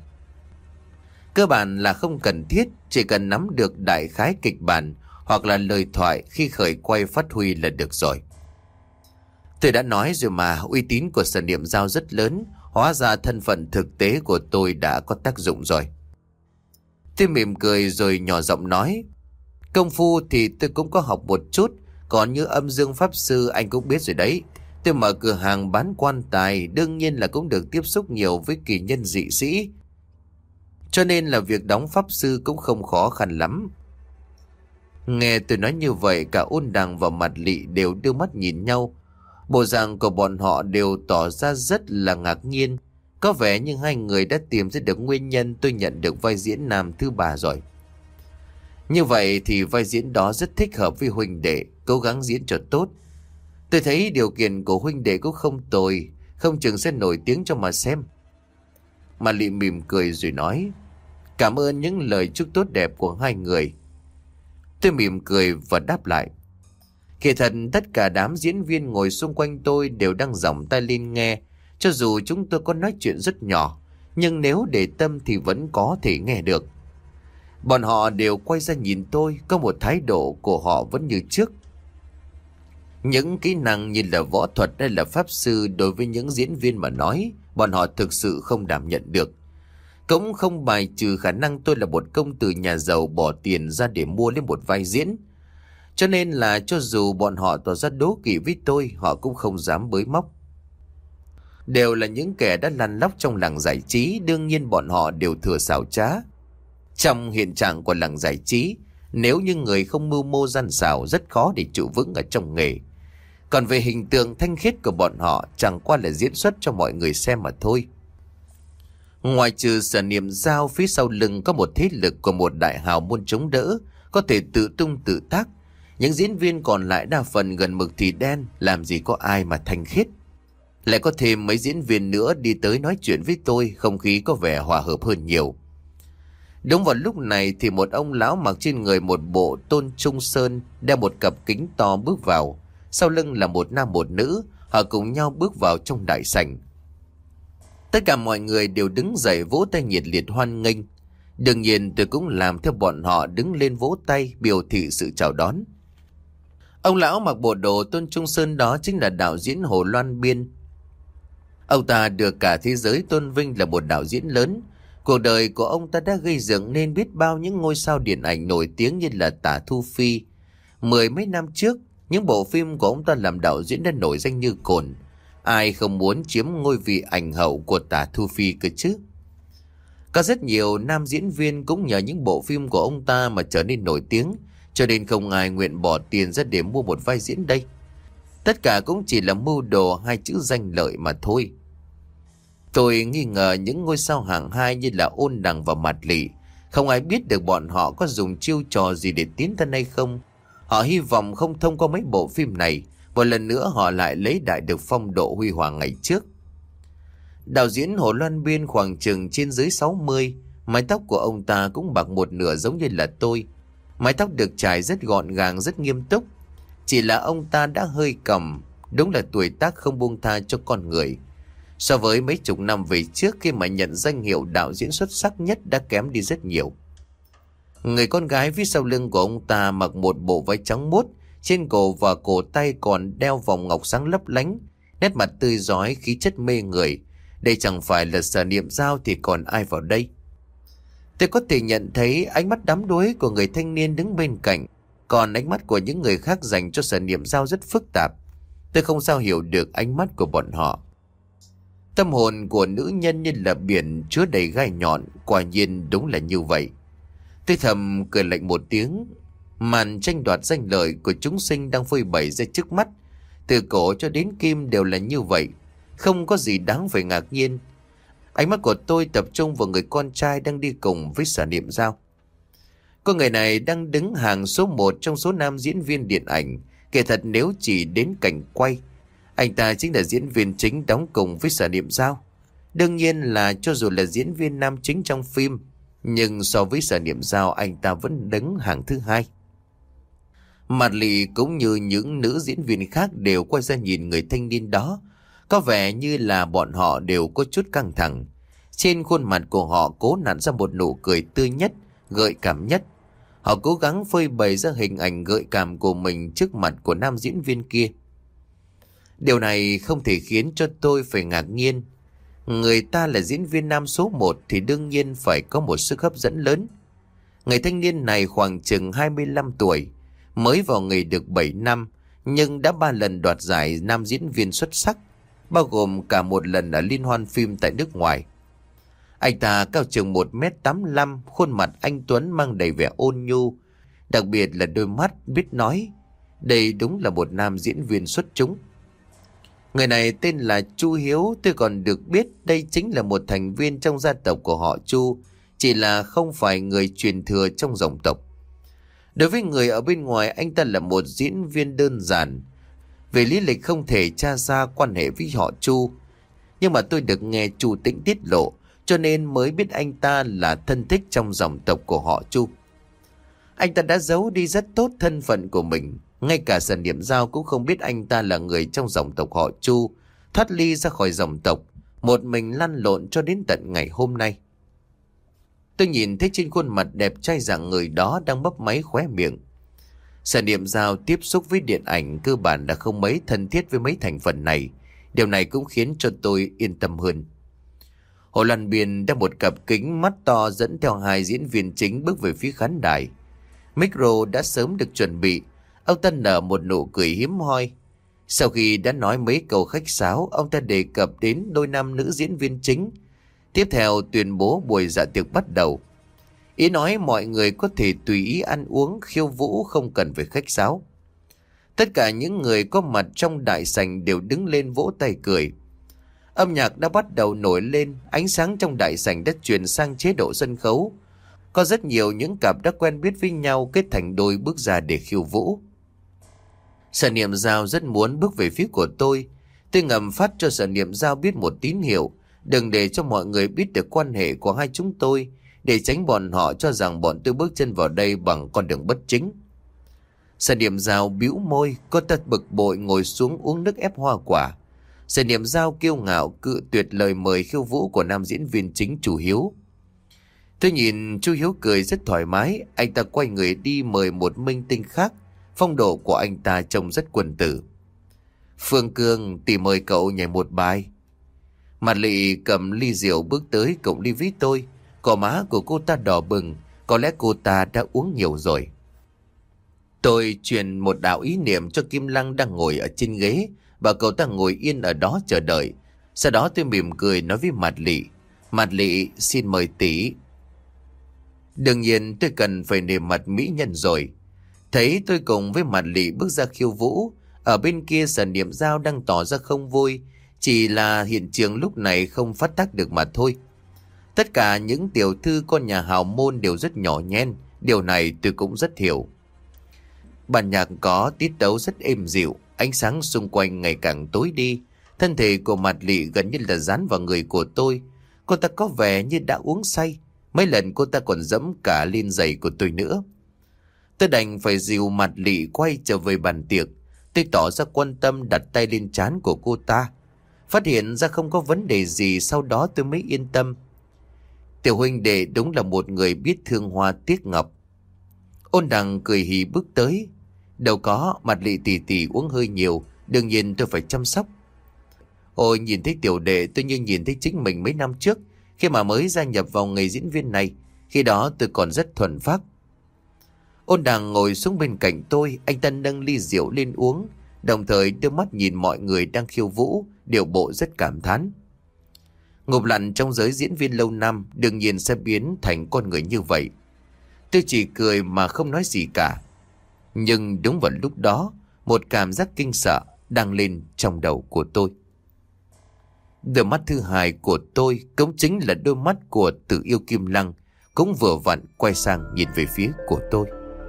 Cơ bản là không cần thiết, chỉ cần nắm được đại khái kịch bản hoặc là lời thoại khi khởi quay phát huy là được rồi. Tôi đã nói rồi mà, uy tín của Sở Niệm Giao rất lớn, hóa ra thân phận thực tế của tôi đã có tác dụng rồi. Tôi mỉm cười rồi nhỏ giọng nói. Công phu thì tôi cũng có học một chút, còn như âm dương pháp sư anh cũng biết rồi đấy. Tôi mở cửa hàng bán quan tài, đương nhiên là cũng được tiếp xúc nhiều với kỳ nhân dị sĩ, cho nên là việc đóng pháp sư cũng không khó khăn lắm. Nghe tôi nói như vậy, cả Ôn Đằng và Mạt Lị đều đưa mắt nhìn nhau. Bộ dạng của bọn họ đều tỏ ra rất là ngạc nhiên. Có vẻ như hai người đã tìm ra được nguyên nhân tôi nhận được vai diễn nam thứ ba rồi. Như vậy thì vai diễn đó rất thích hợp với huynh đệ, cố gắng diễn cho tốt. Tôi thấy điều kiện của huynh đệ cũng không tồi, không chừng sẽ nổi tiếng cho mà xem. Mà Lị mỉm cười rồi nói. Cảm ơn những lời chúc tốt đẹp của hai người. Tôi mỉm cười và đáp lại. Kỳ thật tất cả đám diễn viên ngồi xung quanh tôi đều đang giỏng tai lên nghe. Cho dù chúng tôi có nói chuyện rất nhỏ, nhưng nếu để tâm thì vẫn có thể nghe được. Bọn họ đều quay ra nhìn tôi, có một thái độ của họ vẫn như trước. Những kỹ năng như là võ thuật hay là pháp sư đối với những diễn viên mà nói, bọn họ thực sự không đảm nhận được. Cũng không bài trừ khả năng tôi là một công tử nhà giàu bỏ tiền ra để mua lên một vai diễn. Cho nên là cho dù bọn họ tỏ ra đố kỵ với tôi, họ cũng không dám bới móc. Đều là những kẻ đã lăn lóc trong làng giải trí, đương nhiên bọn họ đều thừa xảo trá. Trong hiện trạng của làng giải trí, nếu như người không mưu mô gian xảo rất khó để trụ vững ở trong nghề. Còn về hình tượng thanh khiết của bọn họ chẳng qua là diễn xuất cho mọi người xem mà thôi. Ngoài trừ Sở Niệm Giao, phía sau lưng có một thế lực của một đại hào môn chống đỡ, có thể tự tung tự tác. Những diễn viên còn lại đa phần gần mực thì đen, làm gì có ai mà thanh khiết. Lại có thêm mấy diễn viên nữa đi tới nói chuyện với tôi, không khí có vẻ hòa hợp hơn nhiều. Đúng vào lúc này thì một ông lão mặc trên người một bộ tôn trung sơn, đeo một cặp kính to bước vào. Sau lưng là một nam một nữ, họ cùng nhau bước vào trong đại sảnh. Tất cả mọi người đều đứng dậy vỗ tay nhiệt liệt hoan nghênh. Đương nhiên tôi cũng làm theo bọn họ, đứng lên vỗ tay biểu thị sự chào đón. Ông lão mặc bộ đồ tôn trung sơn đó chính là đạo diễn Hồ Loan Biên. Ông ta được cả thế giới tôn vinh là một đạo diễn lớn. Cuộc đời của ông ta đã gây dựng nên biết bao những ngôi sao điện ảnh nổi tiếng như là Tả Thu Phi. Mười mấy năm trước, những bộ phim của ông ta làm đạo diễn đã nổi danh như cồn. Ai không muốn chiếm ngôi vị ảnh hậu của Tả Thu Phi cơ chứ? Có rất nhiều nam diễn viên cũng nhờ những bộ phim của ông ta mà trở nên nổi tiếng, cho nên không ai nguyện bỏ tiền ra để mua một vai diễn đây. Tất cả cũng chỉ là mưu đồ hai chữ danh lợi mà thôi. Tôi nghi ngờ những ngôi sao hạng hai như là Ôn Đằng và Mạt Lị. Không ai biết được bọn họ có dùng chiêu trò gì để tiến thân hay không. Họ hy vọng không thông qua mấy bộ phim này, một lần nữa họ lại lấy lại được phong độ huy hoàng ngày trước. Đạo diễn Hồ Loan Biên khoảng chừng trên dưới sáu mươi, mái tóc của ông ta cũng bạc một nửa giống như là tôi. Mái tóc được trải rất gọn gàng, rất nghiêm túc. Chỉ là ông ta đã hơi còng, đúng là tuổi tác không buông tha cho con người. So với mấy chục năm về trước khi mà nhận danh hiệu đạo diễn xuất sắc nhất đã kém đi rất nhiều. Người con gái phía sau lưng của ông ta mặc một bộ váy trắng muốt, trên cổ và cổ tay còn đeo vòng ngọc sáng lấp lánh, nét mặt tươi rói, khí chất mê người. Đây chẳng phải là Sở Niệm Giao thì còn ai vào đây. Tôi có thể nhận thấy ánh mắt đắm đuối của người thanh niên đứng bên cạnh, còn ánh mắt của những người khác dành cho Sở Niệm Giao rất phức tạp. Tôi không sao hiểu được ánh mắt của bọn họ. Tâm hồn của nữ nhân như là biển chứa đầy gai nhọn, quả nhiên đúng là như vậy. Tôi thầm cười lạnh một tiếng. Màn tranh đoạt danh lợi của chúng sinh đang phơi bày ra trước mắt, từ cổ cho đến kim đều là như vậy, không có gì đáng phải ngạc nhiên. Ánh mắt của tôi tập trung vào người con trai đang đi cùng với Sở Niệm Giao. Cô người này đang đứng hàng số một trong số nam diễn viên điện ảnh. Kể thật nếu chỉ đến cảnh quay, anh ta chính là diễn viên chính đóng cùng với Sở Niệm Giao. Đương nhiên là cho dù là diễn viên nam chính trong phim, nhưng so với Sở Niệm Giao anh ta vẫn đứng hàng thứ hai. Mạt Lị cũng như những nữ diễn viên khác đều quay ra nhìn người thanh niên đó. Có vẻ như là bọn họ đều có chút căng thẳng. Trên khuôn mặt của họ cố nặn ra một nụ cười tươi nhất, gợi cảm nhất. Họ cố gắng phơi bày ra hình ảnh gợi cảm của mình trước mặt của nam diễn viên kia. Điều này không thể khiến cho tôi phải ngạc nhiên. Người ta là diễn viên nam số một thì đương nhiên phải có một sức hấp dẫn lớn. Người thanh niên này khoảng chừng hai mươi lăm tuổi, mới vào nghề được bảy năm, nhưng đã ba lần đoạt giải nam diễn viên xuất sắc, bao gồm cả một lần ở liên hoan phim tại nước ngoài. Anh ta cao chừng một mét tám mươi lăm, khuôn mặt anh tuấn mang đầy vẻ ôn nhu, đặc biệt là đôi mắt biết nói. Đây đúng là một nam diễn viên xuất chúng. Người này tên là Chu Hiếu, tôi còn được biết đây chính là một thành viên trong gia tộc của họ Chu, chỉ là không phải người truyền thừa trong dòng tộc. Đối với người ở bên ngoài, anh ta là một diễn viên đơn giản. Về lý lịch không thể tra ra quan hệ với họ Chu, nhưng mà tôi được nghe Chu Tĩnh tiết lộ, cho nên mới biết anh ta là thân thích trong dòng tộc của họ Chu. Anh ta đã giấu đi rất tốt thân phận của mình. Ngay cả Sở Niệm Giao cũng không biết anh ta là người trong dòng tộc họ Chu, thoát ly ra khỏi dòng tộc, một mình lăn lộn cho đến tận ngày hôm nay. Tôi nhìn thấy trên khuôn mặt đẹp trai dạng người đó đang bấp máy khóe miệng. Sở Niệm Giao tiếp xúc với điện ảnh cơ bản đã không mấy thân thiết với mấy thành phần này. Điều này cũng khiến cho tôi yên tâm hơn. Hồ Loan Biên đeo một cặp kính mắt to dẫn theo hai diễn viên chính bước về phía khán đài. Micro đã sớm được chuẩn bị. Ông ta nở một nụ cười hiếm hoi. Sau khi đã nói mấy câu khách sáo, ông ta đề cập đến đôi nam nữ diễn viên chính. Tiếp theo tuyên bố buổi dạ tiệc bắt đầu. Ý nói mọi người có thể tùy ý ăn uống, khiêu vũ, không cần phải khách sáo. Tất cả những người có mặt trong đại sảnh đều đứng lên vỗ tay cười. Âm nhạc đã bắt đầu nổi lên, ánh sáng trong đại sảnh đã chuyển sang chế độ sân khấu. Có rất nhiều những cặp đã quen biết với nhau kết thành đôi bước ra để khiêu vũ. Sở Niệm Giao rất muốn bước về phía của tôi. Tôi ngầm phát cho Sở Niệm Giao biết một tín hiệu, đừng để cho mọi người biết được quan hệ của hai chúng tôi, để tránh bọn họ cho rằng bọn tôi bước chân vào đây bằng con đường bất chính. Sở Niệm Giao bĩu môi, cô ta bực bội ngồi xuống uống nước ép hoa quả. Sở Niệm Giao kiêu ngạo cự tuyệt lời mời khiêu vũ của nam diễn viên chính Chu Hiếu. Tôi nhìn Chu Hiếu cười rất thoải mái, anh ta quay người đi mời một minh tinh khác. Phong độ của anh ta trông rất quân tử. Phương Cương, tỷ mời cậu nhảy một bài. Mặt Lị cầm ly rượu bước tới cụng ly với tôi. Cỏ má của cô ta đỏ bừng, có lẽ cô ta đã uống nhiều rồi. Tôi truyền một đạo ý niệm cho Kim Lăng đang ngồi ở trên ghế, và cậu ta ngồi yên ở đó chờ đợi. Sau đó tôi mỉm cười nói với Mặt Lị, Mặt Lị xin mời tỷ. Đương nhiên tôi cần phải nể mặt mỹ nhân rồi. Thấy tôi cùng với Mặt Lị bước ra khiêu vũ, ở bên kia Sở Niệm Giao đang tỏ ra không vui, chỉ là hiện trường lúc này không phát tác được mà thôi. Tất cả những tiểu thư con nhà hào môn đều rất nhỏ nhen, điều này tôi cũng rất hiểu. Bản nhạc có tiết tấu rất êm dịu, ánh sáng xung quanh ngày càng tối đi. Thân thể của Mặt Lị gần như là dán vào người của tôi. Cô ta có vẻ như đã uống say, mấy lần cô ta còn dẫm cả lên giày của tôi nữa. Tôi đành phải dìu Mặt Lị quay trở về bàn tiệc. Tôi tỏ ra quan tâm đặt tay lên trán của cô ta. Phát hiện ra không có vấn đề gì, sau đó tôi mới yên tâm. Tiểu huynh đệ đúng là một người biết thương hoa tiếc ngọc. Ôn Đằng cười hì bước tới. Đâu có, Mặt Lị tỉ tỉ uống hơi nhiều, đương nhiên tôi phải chăm sóc. Ôi, nhìn thấy tiểu đệ tôi như nhìn thấy chính mình mấy năm trước, khi mà mới gia nhập vào nghề diễn viên này. Khi đó tôi còn rất thuần phác. Ôn Đằng ngồi xuống bên cạnh tôi, anh ta nâng ly rượu lên uống, đồng thời đưa mắt nhìn mọi người đang khiêu vũ, điệu bộ rất cảm thán. Ngục lặn trong giới diễn viên lâu năm đương nhiên sẽ biến thành con người như vậy. Tôi chỉ cười mà không nói gì cả. Nhưng đúng vào lúc đó, một cảm giác kinh sợ đang lên trong đầu của tôi. Đôi mắt thứ hai của tôi cũng chính là đôi mắt của Tử Yêu Kim Lăng, cũng vừa vặn quay sang nhìn về phía của tôi.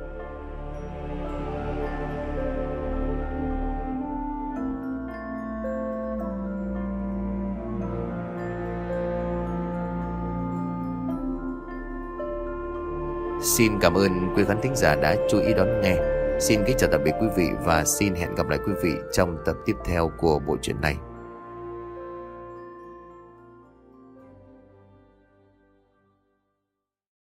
Xin cảm ơn quý khán thính giả đã chú ý đón nghe. Xin kính chào tạm biệt quý vị và xin hẹn gặp lại quý vị trong tập tiếp theo của bộ truyện này.